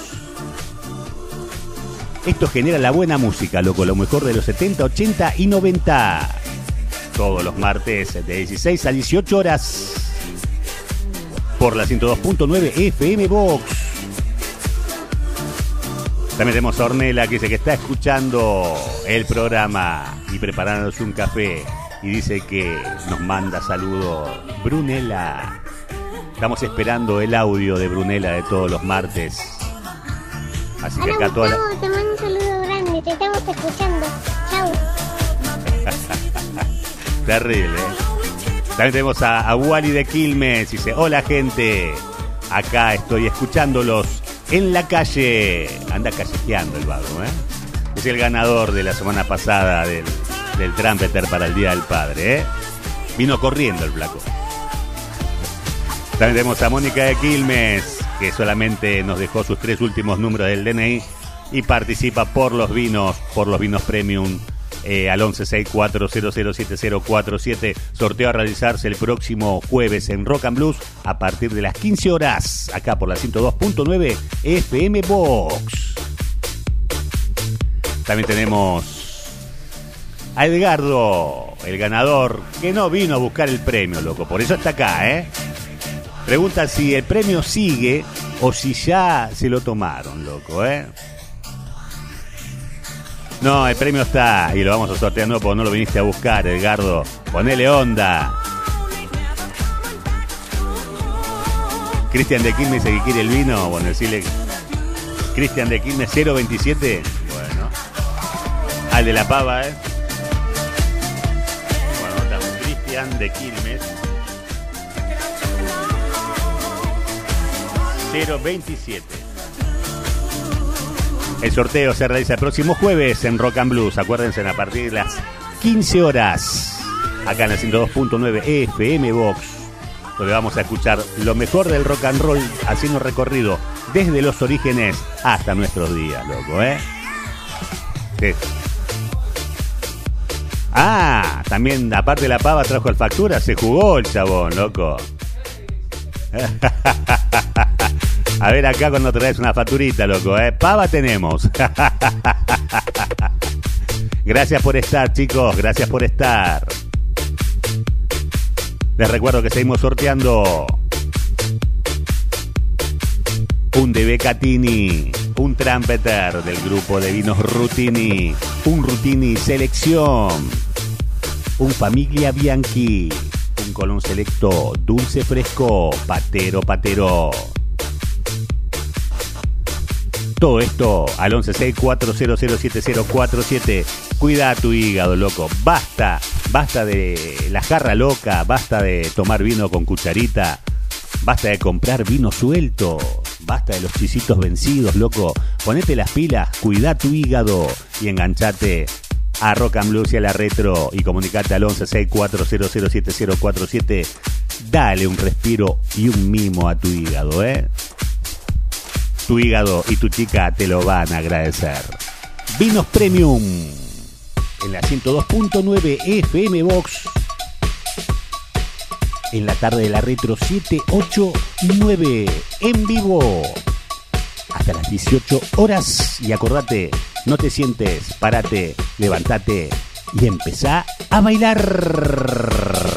Esto genera la buena música, loco. Lo mejor de los setenta, ochenta y noventa. Todos los martes de dieciséis a dieciocho horas. Por la ciento dos punto nueve F M Box. También tenemos a Ornella que dice que está escuchando el programa y preparándose un café. Y dice que nos manda saludos Brunella. Estamos esperando el audio de Brunella de todos los martes. Así que acá toda la... Te mando un saludo grande, te estamos escuchando. Chau. Terrible, ¿eh? También tenemos a, a Wally de Quilmes. Dice, hola gente, acá estoy escuchándolos en la calle. Anda callejeando el vago, ¿eh? Es el ganador de la semana pasada del... del trumpeter para el Día del Padre, ¿eh? Vino corriendo el flaco. También tenemos a Mónica de Quilmes, que solamente nos dejó sus tres últimos números del D N I y participa por los vinos, por los vinos premium eh, al once sesenta y cuatro cero cero siete cero cuatro siete. Sorteo a realizarse el próximo jueves en Rock and Blues a partir de las quince horas, acá por la ciento dos punto nueve F M Box. También tenemos a Edgardo, el ganador, que no vino a buscar el premio, loco. Por eso está acá, ¿eh? Pregunta si el premio sigue o si ya se lo tomaron, loco, ¿eh? No, el premio está y lo vamos a sortear, no, porque no lo viniste a buscar, Edgardo. Ponele onda. Cristian de Quilmes dice que quiere el vino. Bueno, decirle Cristian de Quilmes cero veintisiete. Bueno, al de la pava, ¿eh? De Quilmes cero veintisiete. El sorteo se realiza el próximo jueves en Rock and Blues. Acuérdense, a partir de las quince horas acá en el ciento dos punto nueve F M Box, donde vamos a escuchar lo mejor del rock and roll haciendo recorrido desde los orígenes hasta nuestros días, loco, ¿eh? Sí. Ah, también, aparte de la pava, trajo el factura. Se jugó el chabón, loco. A ver acá cuando traes una facturita, loco, ¿eh? Pava tenemos. Gracias por estar, chicos. Gracias por estar. Les recuerdo que seguimos sorteando un D B Catini, un trumpeter del grupo de vinos Rutini, un Rutini Selección, un Familia Bianchi, un Colón Selecto Dulce Fresco, Patero Patero. Todo esto al once sesenta y cuatro cero cero siete cero cuatro siete. Cuida tu hígado, loco. Basta, basta de la jarra loca, basta de tomar vino con cucharita, basta de comprar vino suelto. Basta de los chisitos vencidos, loco. Ponete las pilas, cuida tu hígado y enganchate a Rock and Blues y a la Retro y comunicate al once sesenta y cuatro cero cero siete cero cuatro siete. dale un respiro y un mimo a tu hígado, ¿eh? Tu hígado y tu chica te lo van a agradecer. Vinos Premium en la ciento dos punto nueve F M Box. En la tarde de la Retro siete ocho nueve en vivo hasta las dieciocho horas. Y acordate, no te sientes, parate, levantate y empezá a bailar.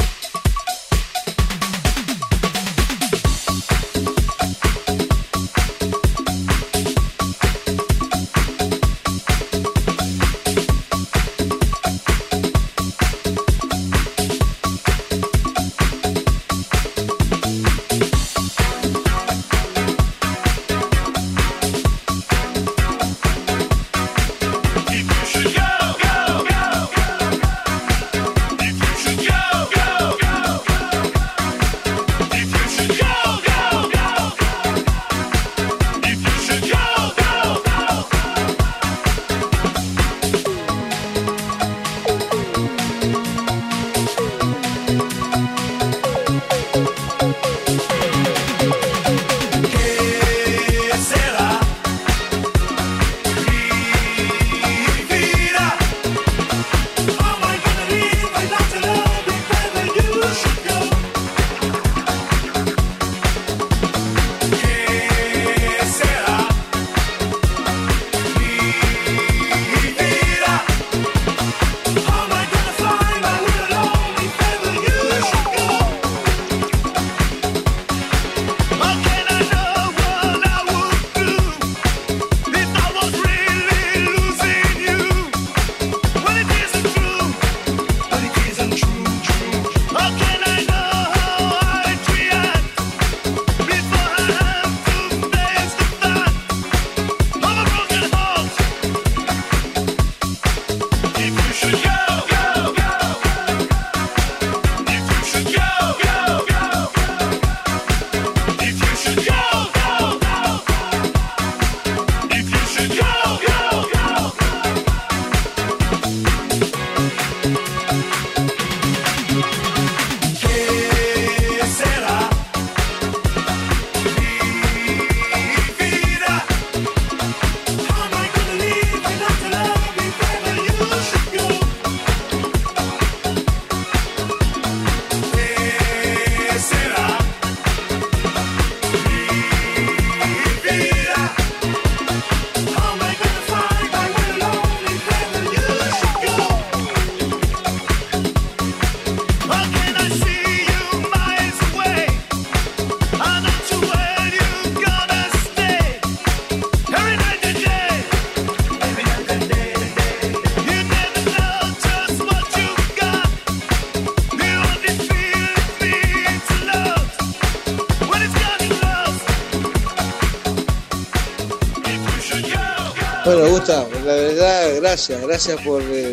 Bueno, Gustavo, la verdad, gracias, gracias por eh,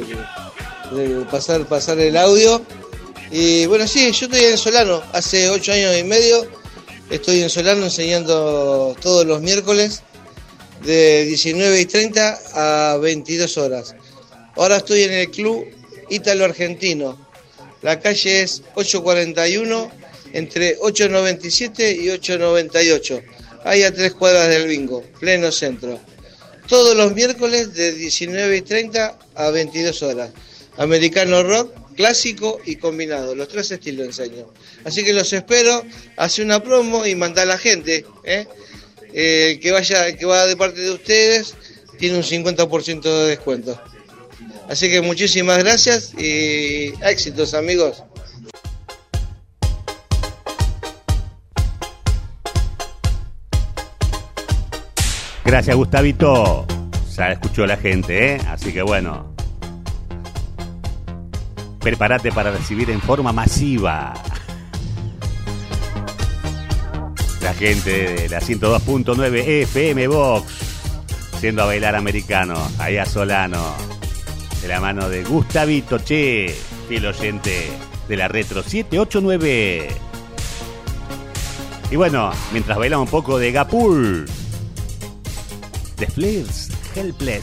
eh, pasar, pasar el audio. Y bueno, sí, yo estoy en Solano, hace ocho años y medio, estoy en Solano enseñando todos los miércoles de diecinueve y treinta a veintidós horas. Ahora estoy en el club Ítalo Argentino, la calle es ocho cuarenta y uno, entre ocho noventa y siete y ocho noventa y ocho, ahí a tres cuadras del bingo, pleno centro. Todos los miércoles de diecinueve y treinta a veintidós horas. Americano rock, clásico y combinado. Los tres estilos enseño. Así que los espero. Hace una promo y manda a la gente. ¿eh? Eh, el que vaya, el que va de parte de ustedes, tiene un cincuenta por ciento de descuento. Así que muchísimas gracias y éxitos, amigos. Gracias, Gustavito. Ya escuchó la gente, ¿eh? Así que bueno, prepárate para recibir en forma masiva la gente de la ciento dos punto nueve F M Box, yendo a bailar americano, ahí a Solano, de la mano de Gustavito, che, fiel oyente de la Retro siete ocho nueve. Y bueno, mientras bailamos un poco de Gapul, The Flares,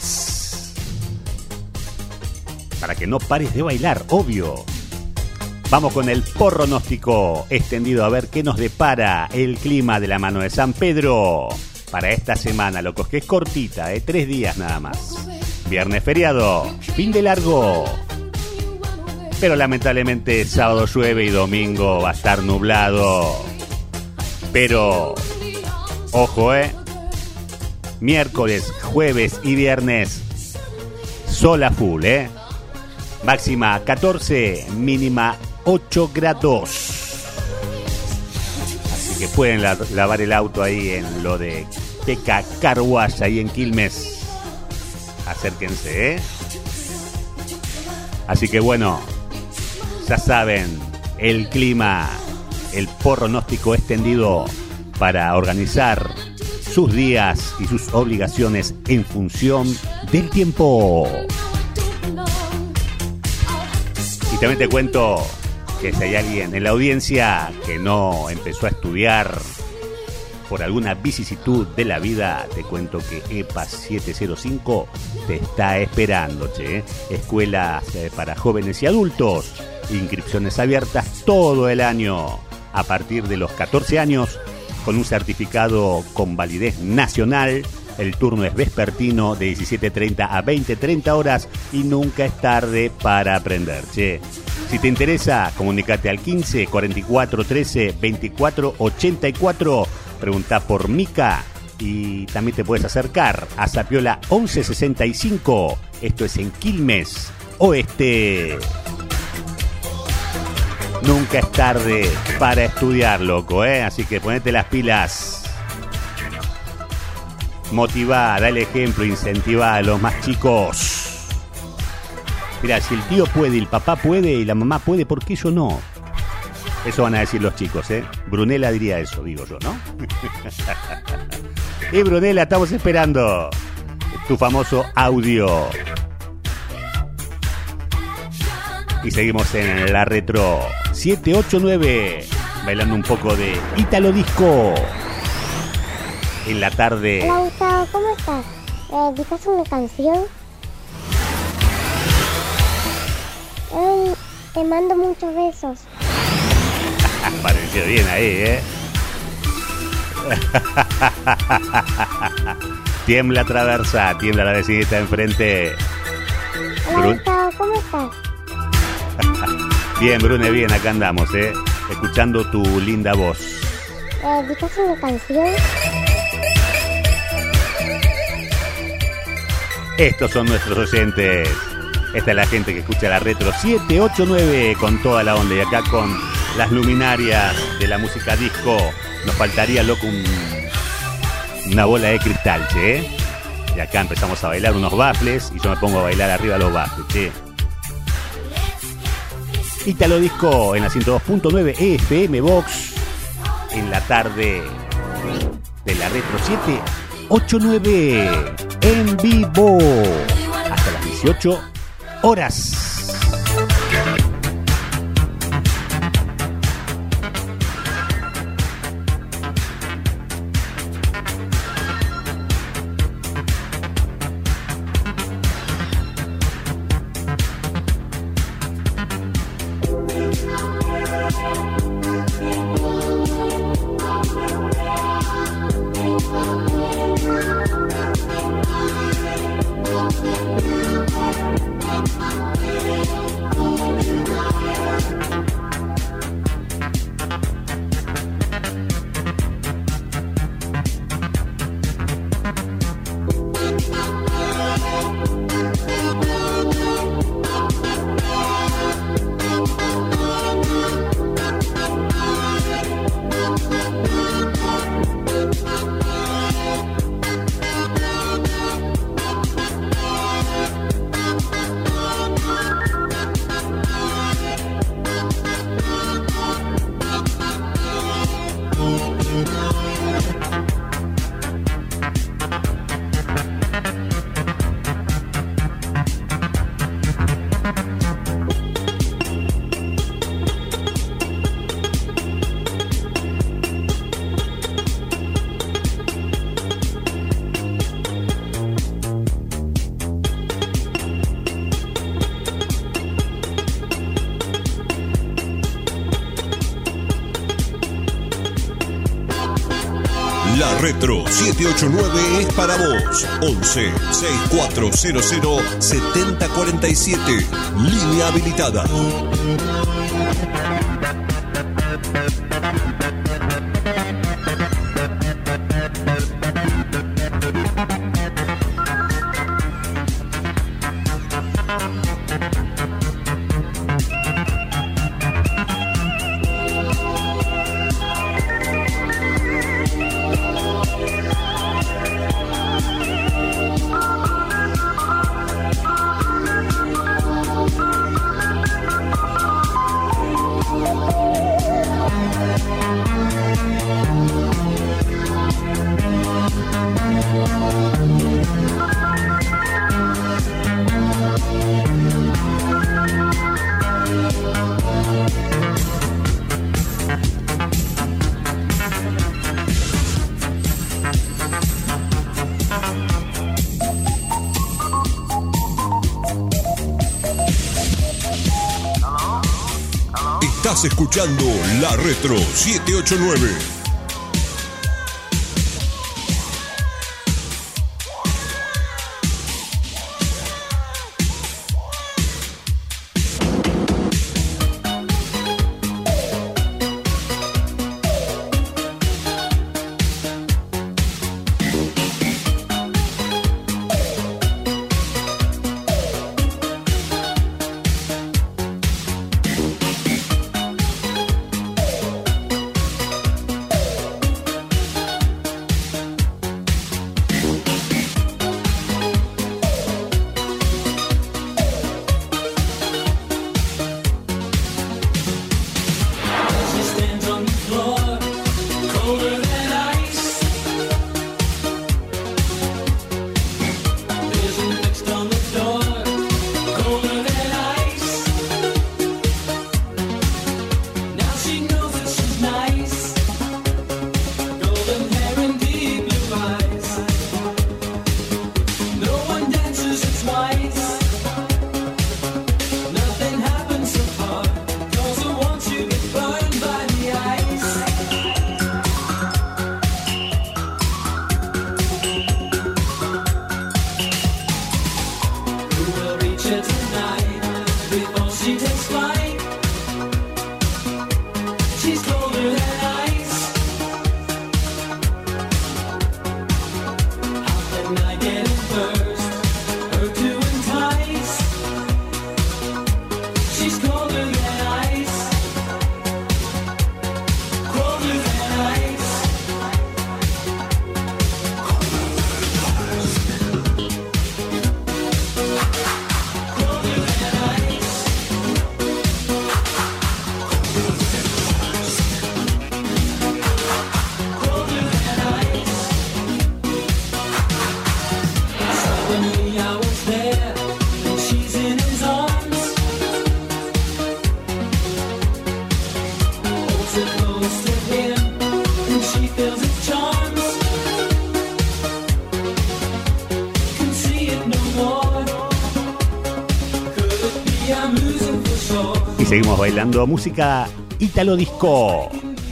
Helpless, para que no pares de bailar, obvio. Vamos con el pronóstico extendido a ver qué nos depara el clima de la mano de San Pedro para esta semana, locos, que es cortita, ¿eh? Tres días nada más. Viernes feriado, fin de largo. Pero lamentablemente sábado llueve y domingo va a estar nublado. Pero, ojo, ¿eh? Miércoles, jueves y viernes, sol a full, ¿eh? Máxima catorce, mínima ocho grados. Así que pueden la- lavar el auto ahí en lo de Teca Car Wash, ahí en Quilmes. Acérquense, ¿eh? Así que bueno, ya saben, el clima, el pronóstico extendido para organizar sus días y sus obligaciones en función del tiempo. Y también te cuento que si hay alguien en la audiencia que no empezó a estudiar por alguna vicisitud de la vida, te cuento que E P A setecientos cinco te está esperando, che. Escuelas eh, para jóvenes y adultos, inscripciones abiertas todo el año a partir de los catorce años, con un certificado con validez nacional. El turno es vespertino de diecisiete treinta a veinte treinta horas y nunca es tarde para aprender, che. Si te interesa, comunícate al quince cuarenta y cuatro trece veinticuatro ochenta y cuatro. Pregunta por Mica y también te puedes acercar a Zapiola once sesenta y cinco. Esto es en Quilmes Oeste. Nunca es tarde para estudiar, loco, ¿eh? Así que ponete las pilas. Motivá, dale ejemplo, incentivá a los más chicos. Mira, si el tío puede, el papá puede y la mamá puede, ¿por qué yo no? Eso van a decir los chicos, ¿eh? Brunella diría eso, digo yo, ¿no? Y Brunella, estamos esperando tu famoso audio. Y seguimos en la retro siete ocho nueve, bailando un poco de Ítalo Disco. En la tarde. Hola Gustavo, ¿cómo estás? ¿Me dedicas una canción? Ay, te mando muchos besos. Pareció bien ahí, ¿eh? Tiembla traversa, tiembla la vecinita enfrente. Hola Brun- Gustavo, ¿cómo estás? Bien, Brune, bien, acá andamos, ¿eh? Escuchando tu linda voz. ¿Me dedicas una canción? Estos son nuestros oyentes. Esta es la gente que escucha la retro siete ocho nueve con toda la onda. Y acá con las luminarias de la música disco nos faltaría, loco, un, una bola de cristal, che. Y acá empezamos a bailar unos baffles y yo me pongo a bailar arriba los baffles, che. Ítalo Disco en la ciento dos punto nueve E F M Box en la tarde de la retro siete ocho nueve en vivo hasta las dieciocho horas. Retro siete ocho nueve es para vos. once sesenta y cuatro cero cero setenta cuarenta y siete. Línea habilitada. Estás escuchando La Retro siete ocho nueve. Seguimos bailando música Italo Disco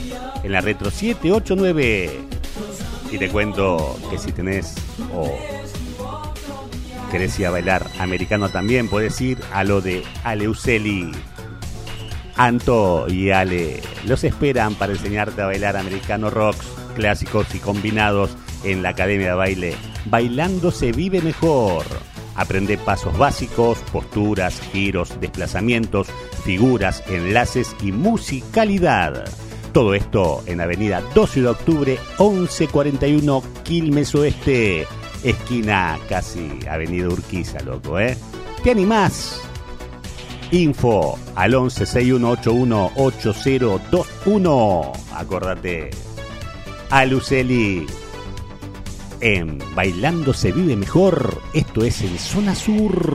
en la Retro siete ocho nueve. Y te cuento que si tenés o querés ir a bailar americano también, podés ir a lo de Ale Uccelli. Anto y Ale los esperan para enseñarte a bailar americano rocks, clásicos y combinados en la Academia de Baile Bailando se vive mejor. Aprende pasos básicos, posturas, giros, desplazamientos, figuras, enlaces y musicalidad. Todo esto en Avenida doce de octubre, once cuarenta y uno, Quilmes Oeste, esquina casi Avenida Urquiza, loco, ¿eh? ¿Te animás? Info al once sesenta y uno ochenta y uno ochenta veintiuno. Acordate, Ale Uccelli en Bailando se vive mejor. Esto es en Zona Sur.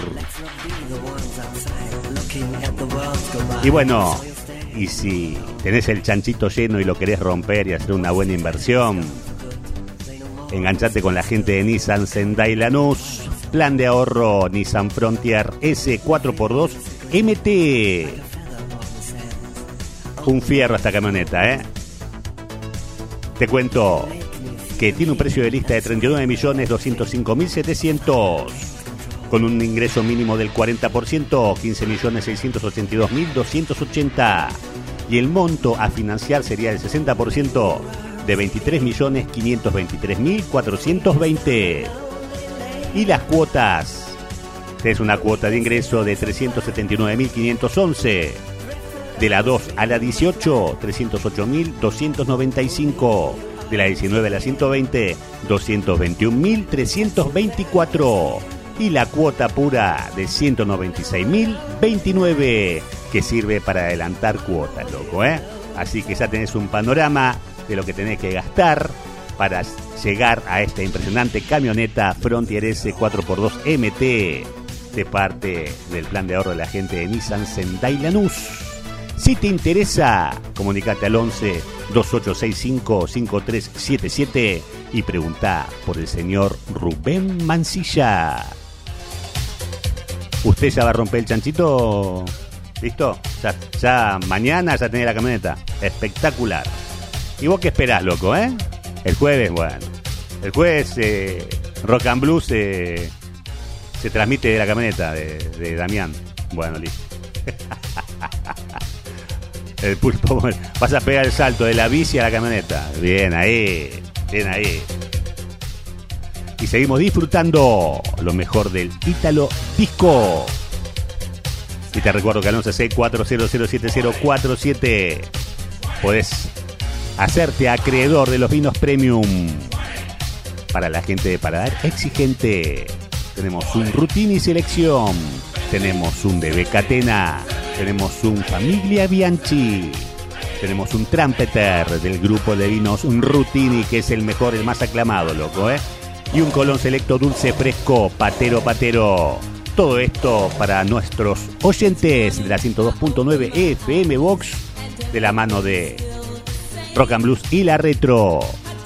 Y bueno, y si tenés el chanchito lleno y lo querés romper y hacer una buena inversión, enganchate con la gente de Nissan Sendai Lanús. Plan de ahorro Nissan Frontier S cuatro por dos M T. Un fierro esta camioneta, ¿eh? Te cuento que tiene un precio de lista de treinta y nueve millones doscientos cinco mil setecientos, con un ingreso mínimo del cuarenta por ciento, quince millones seiscientos ochenta y dos mil doscientos ochenta, y el monto a financiar sería el sesenta por ciento de veintitrés millones quinientos veintitrés mil cuatrocientos veinte. Y las cuotas, es una cuota de ingreso de trescientos setenta y nueve mil quinientos once, de la dos a la dieciocho, trescientos ocho mil doscientos noventa y cinco, de la diecinueve a la ciento veinte, doscientos veintiún mil trescientos veinticuatro, y la cuota pura de ciento noventa y seis mil veintinueve, que sirve para adelantar cuotas, loco, ¿eh? Así que ya tenés un panorama de lo que tenés que gastar para llegar a esta impresionante camioneta Frontier S cuatro por dos M T, de parte del plan de ahorro de la gente de Nissan Sendai Lanús. Si te interesa, comunicate al once veintiocho sesenta y cinco cincuenta y tres setenta y siete y preguntá por el señor Rubén Mancilla. ¿Usted ya va a romper el chanchito? ¿Listo? Ya, ya mañana ya tenés la camioneta. Espectacular. ¿Y vos qué esperás, loco, eh? El jueves, bueno. El jueves eh, Rock and Blues eh, se transmite de la camioneta de, de Damián. Bueno, listo. El pulpo, vas a pegar el salto de la bici a la camioneta. Bien ahí, bien ahí. Y seguimos disfrutando lo mejor del Ítalo Disco. Y te recuerdo que al once seis cuatro cero cero siete cero cuatro siete podés hacerte acreedor de los vinos premium para la gente de paladar exigente. Tenemos un Rutini Selección, tenemos un de Becatena, tenemos un Familia Bianchi, tenemos un Trumpeter del grupo de vinos un Rutini, que es el mejor, el más aclamado, loco, ¿eh? Y un Colón Selecto Dulce Fresco, Patero Patero. Todo esto para nuestros oyentes de la ciento dos punto nueve F M Box, de la mano de Rock and Blues y la Retro.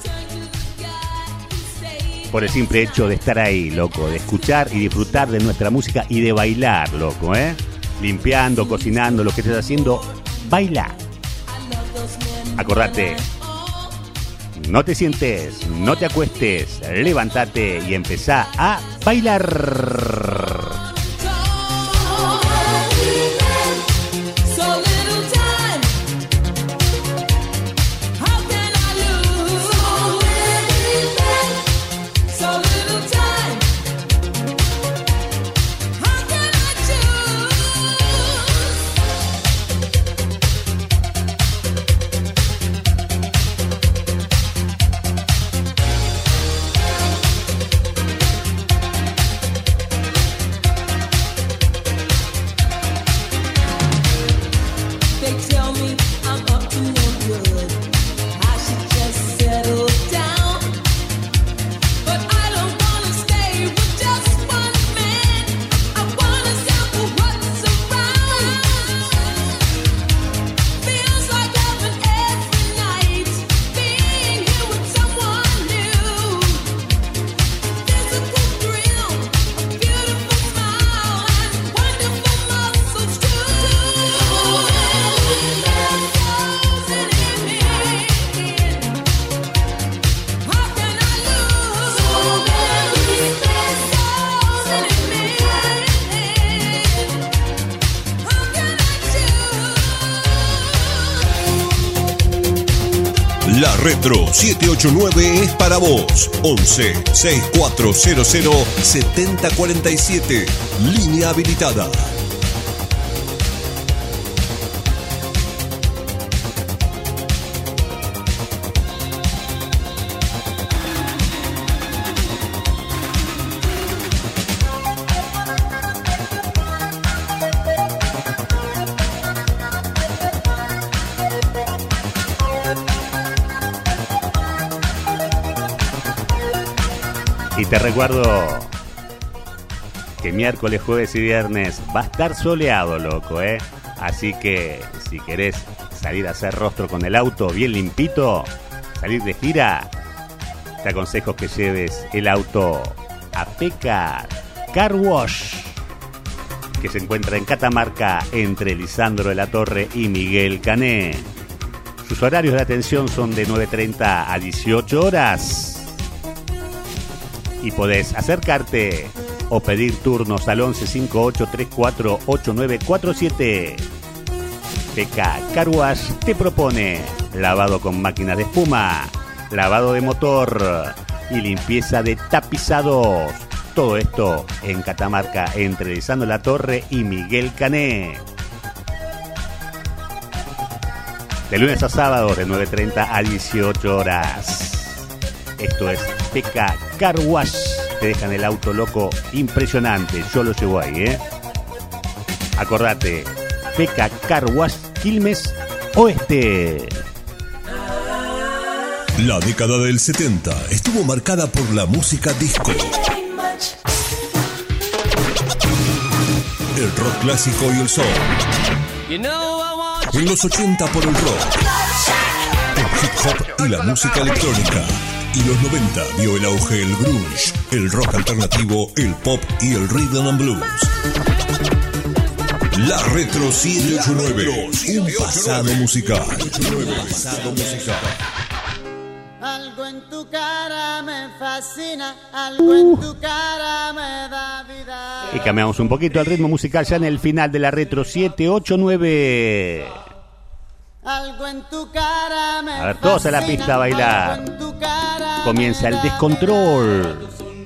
Por el simple hecho de estar ahí, loco, de escuchar y disfrutar de nuestra música y de bailar, loco, ¿eh? Limpiando, cocinando, lo que estés haciendo, baila. Acordate, no te sientes, no te acuestes, levántate y empezá a bailar. La Retro siete ocho nueve es para vos. once sesenta y cuatro cero cero setenta cuarenta y siete. Línea habilitada. Y te recuerdo que miércoles, jueves y viernes va a estar soleado, loco, ¿eh? Así que si querés salir a hacer rostro con el auto bien limpito, salir de gira, te aconsejo que lleves el auto a Peca Car Wash, que se encuentra en Catamarca entre Lisandro de la Torre y Miguel Cané. Sus horarios de atención son de nueve treinta a dieciocho horas. Y podés acercarte o pedir turnos al once cincuenta y ocho treinta y cuatro ochenta y nueve cuarenta y siete. P K Car Wash te propone lavado con máquina de espuma, lavado de motor y limpieza de tapizados. Todo esto en Catamarca, entre Lisandro La Torre y Miguel Cané. De lunes a sábado, de nueve treinta a dieciocho horas. Esto es P K Car Wash. Te dejan el auto loco impresionante. Yo lo llevo ahí, ¿eh? Acordate, P K Car Wash Quilmes Oeste. La década del setenta estuvo marcada por la música disco. El rock clásico y el soul. En los ochenta por el rock, el hip hop y la música electrónica. Y los noventa vio el auge del grunge, el rock alternativo, el pop y el rhythm and blues. La Retro setecientos ochenta y nueve, un pasado musical. Algo en tu cara me fascina, algo en tu cara me da vida. Y cambiamos un poquito el ritmo musical ya en el final de la Retro setecientos ochenta y nueve. Algo en tu cara me A ver, todos a la pista a bailar. Comienza el descontrol.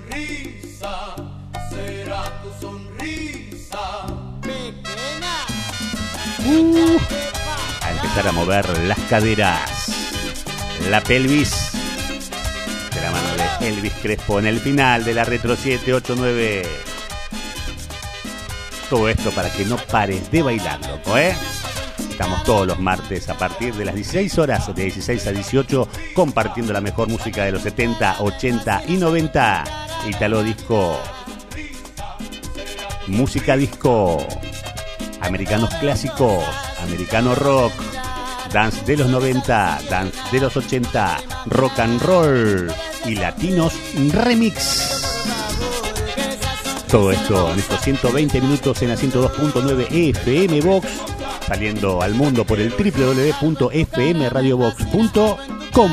Uh, a empezar a mover las caderas, la pelvis, de la mano de Elvis Crespo en el final de la Retro setecientos ochenta y nueve. Todo esto para que no pares de bailar, loco, ¿eh? Estamos todos los martes a partir de las dieciséis horas, de dieciséis a dieciocho, compartiendo la mejor música de los setenta, ochenta y noventa. Italo disco, música disco, americanos clásicos, americano rock, dance de los noventa, dance de los ochenta, rock and roll y latinos remix. Todo esto en estos ciento veinte minutos en la ciento dos punto nueve F M Box, saliendo al mundo por el doble u doble u doble u punto f m radio box punto com.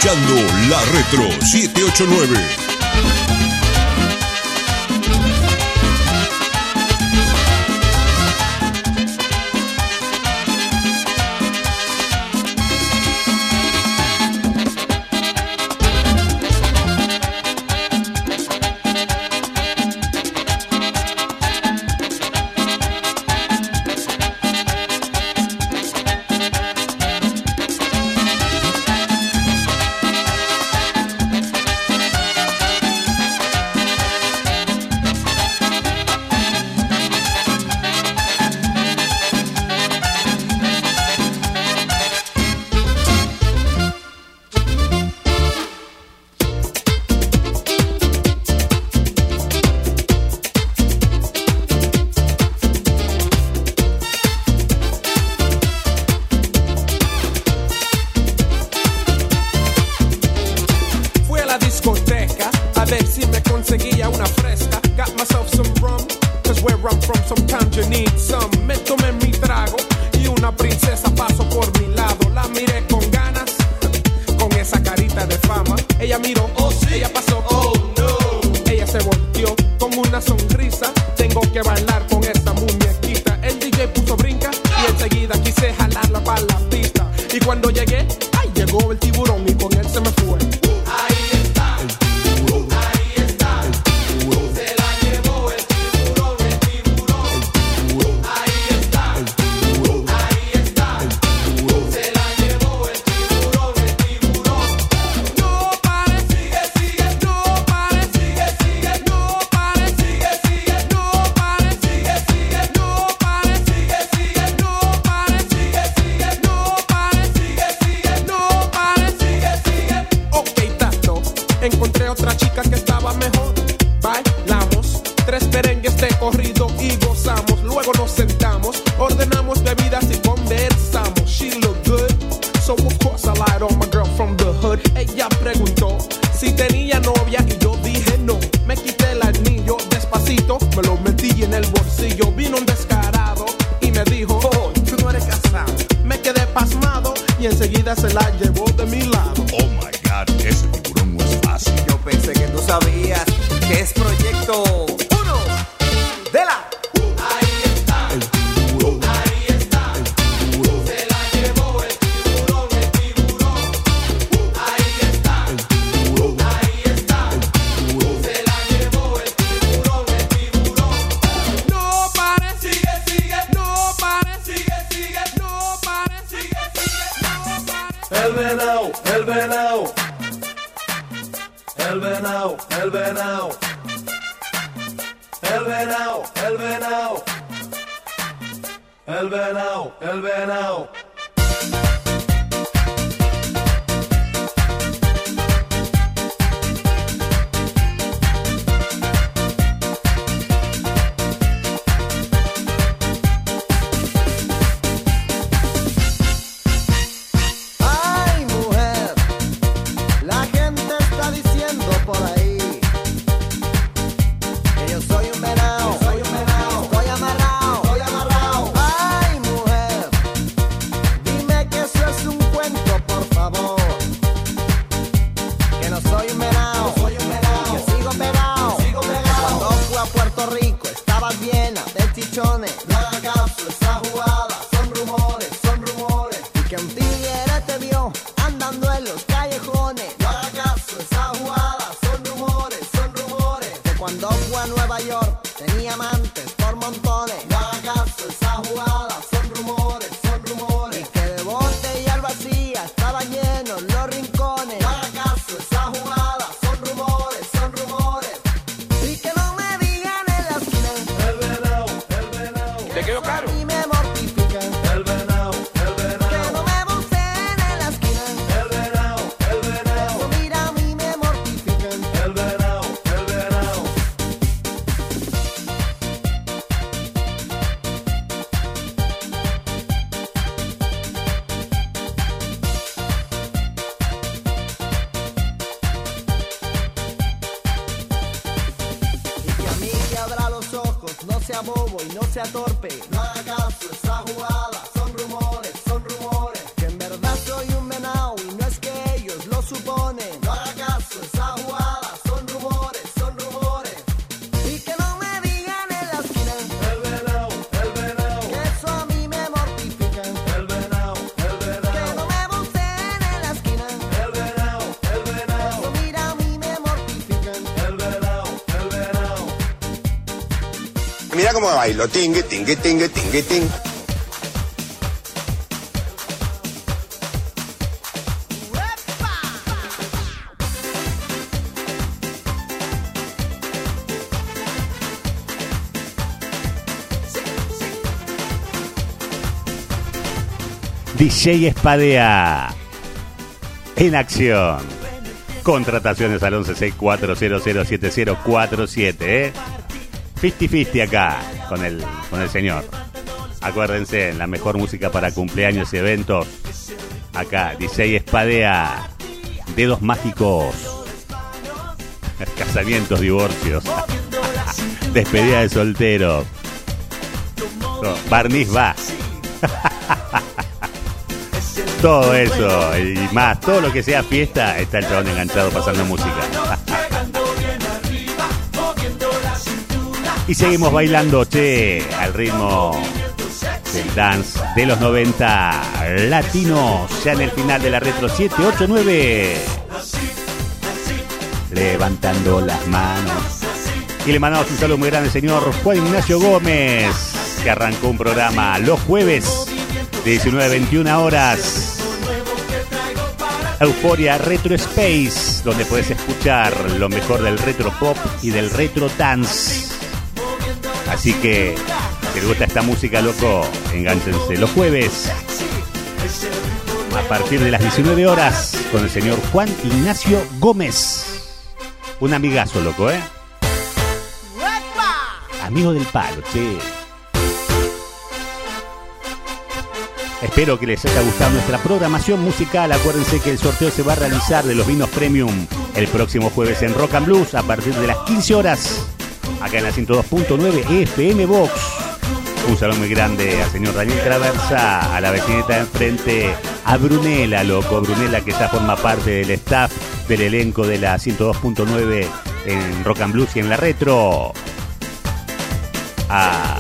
escuchando La Retro siete ocho nueve. sea bobo y no sea torpe. No haga caso, esa jugada son rumores, son rumores. Que en verdad soy un venado y no es que ellos lo suponen. Mirá cómo bailo. Tingue, tingue, tingue, tingue, tingue. D J Espadea en acción. Contrataciones al once sesenta y cuatro cero cero siete cero cuatro siete, ¿eh? cincuenta cincuenta acá con el, con el señor. Acuérdense, la mejor música para cumpleaños y eventos. Acá, D J Espadea. Dedos mágicos. Casamientos, divorcios. Despedida de soltero. No, barniz va. Todo eso y más, todo lo que sea fiesta, está el chabón enganchado pasando música. Y seguimos bailando, che, al ritmo del dance de los noventa latinos, ya en el final de la Retro siete ocho nueve. Levantando las manos. Y le mandamos un saludo muy grande al señor Juan Ignacio Gómez, que arrancó un programa los jueves de diecinueve a veintiuna horas. Euforia Retro Space, donde puedes escuchar lo mejor del retro pop y del retro dance. Así que, si les gusta esta música, loco, enganchense los jueves a partir de las diecinueve horas con el señor Juan Ignacio Gómez. Un amigazo, loco, ¿eh? Amigo del palo, che. Espero que les haya gustado nuestra programación musical. Acuérdense que el sorteo se va a realizar de los vinos premium el próximo jueves en Rock and Blues a partir de las quince horas, acá en la ciento dos punto nueve F M Box. Un saludo muy grande al señor Daniel Traversa, a la vecinita de enfrente, a Brunella, loco. Brunella, que ya forma parte del staff, del elenco de la ciento dos punto nueve en Rock and Blues y en la Retro. A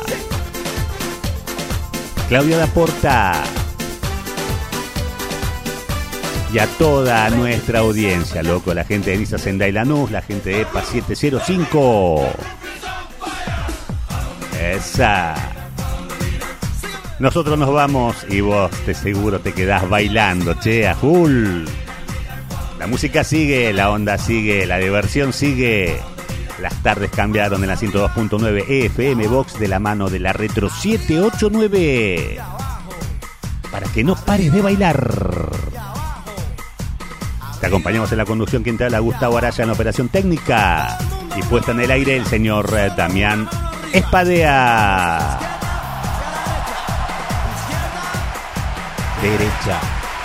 Claudia Daporta y a toda nuestra audiencia, loco, la gente de Nisa Sendai Lanús, la gente de E P A siete cero cinco. Esa. Nosotros nos vamos y vos te seguro te quedás bailando, che, a full. La música sigue, la onda sigue, la diversión sigue. Las tardes cambiaron en la ciento dos punto nueve F M Box de la mano de la Retro siete ocho nueve. Para que no pares de bailar. Te acompañamos en la conducción, quien te habla, Gustavo Araya, en la operación técnica. Y puesta en el aire el señor Damián Espadea. Derecha,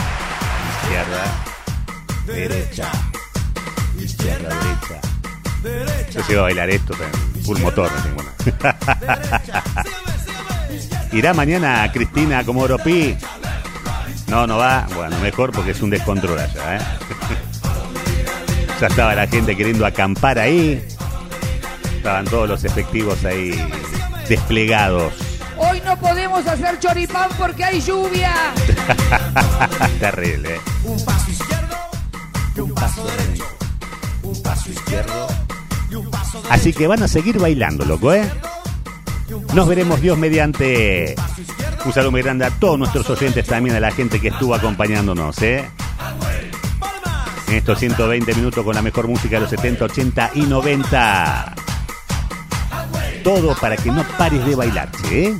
izquierda, derecha, izquierda, derecha. Yo sé bailar esto, pero full motor, no tengo nada. ¿Irá mañana Cristina Comodoro Pi? No, no va. Bueno, mejor porque es un descontrol allá, ¿eh? Ya estaba la gente queriendo acampar ahí. Estaban todos los efectivos ahí desplegados. Hoy no podemos hacer choripán porque hay lluvia. Terrible, ¿eh? Un paso izquierdo y un paso derecho. Un paso izquierdo y un paso derecho. Así que van a seguir bailando, loco, ¿eh? Nos veremos Dios mediante. Un saludo muy grande a todos nuestros oyentes, también a la gente que estuvo acompañándonos, ¿eh? En estos ciento veinte minutos con la mejor música de los setenta, ochenta y noventa. Todo para que no pares de bailar, ¿eh?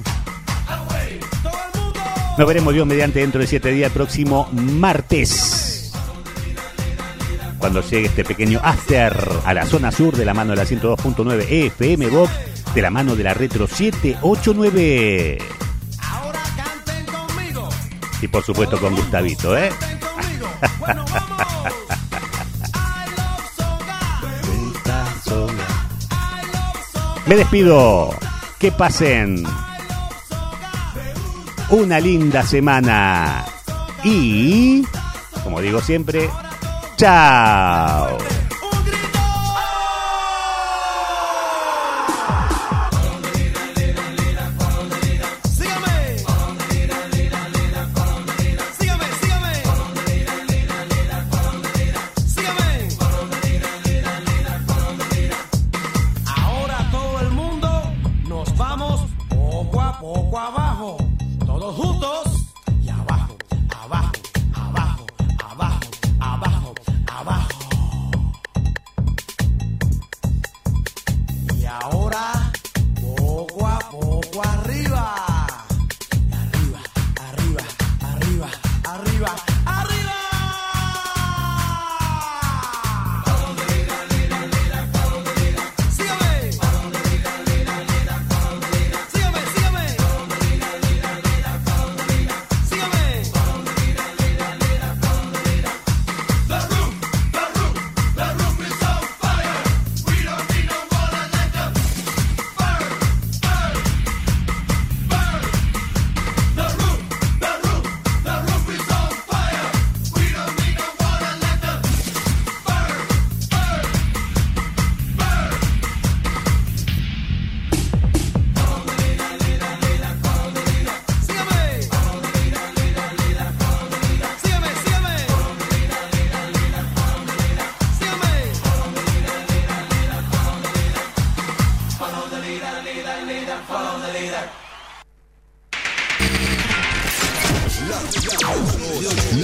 Nos veremos Dios mediante dentro de siete días, el próximo martes, cuando llegue este pequeño after a la zona sur de la mano de la ciento dos punto nueve F M Box, de la mano de la Retro siete ocho nueve. Y por supuesto con Gustavito, ¿eh? Me despido. Que pasen una linda semana. Y, como digo siempre, chao. Ahora todo el mundo nos vamos.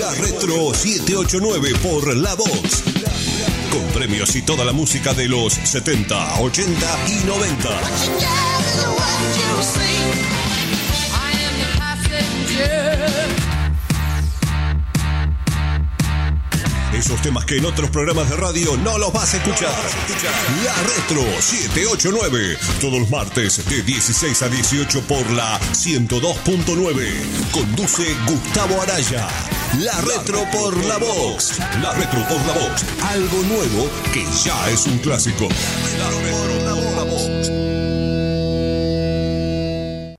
La Retro setecientos ochenta y nueve por La Vox. Con premios y toda la música de los setenta, ochenta y noventa. Esos temas que en otros programas de radio no los vas a escuchar. La Retro setecientos ochenta y nueve. Todos los martes de dieciséis a dieciocho por la ciento dos punto nueve. Conduce Gustavo Araya. La Retro por La Vox. La Retro por La Vox. Algo nuevo que ya es un clásico. La Retro por La Vox.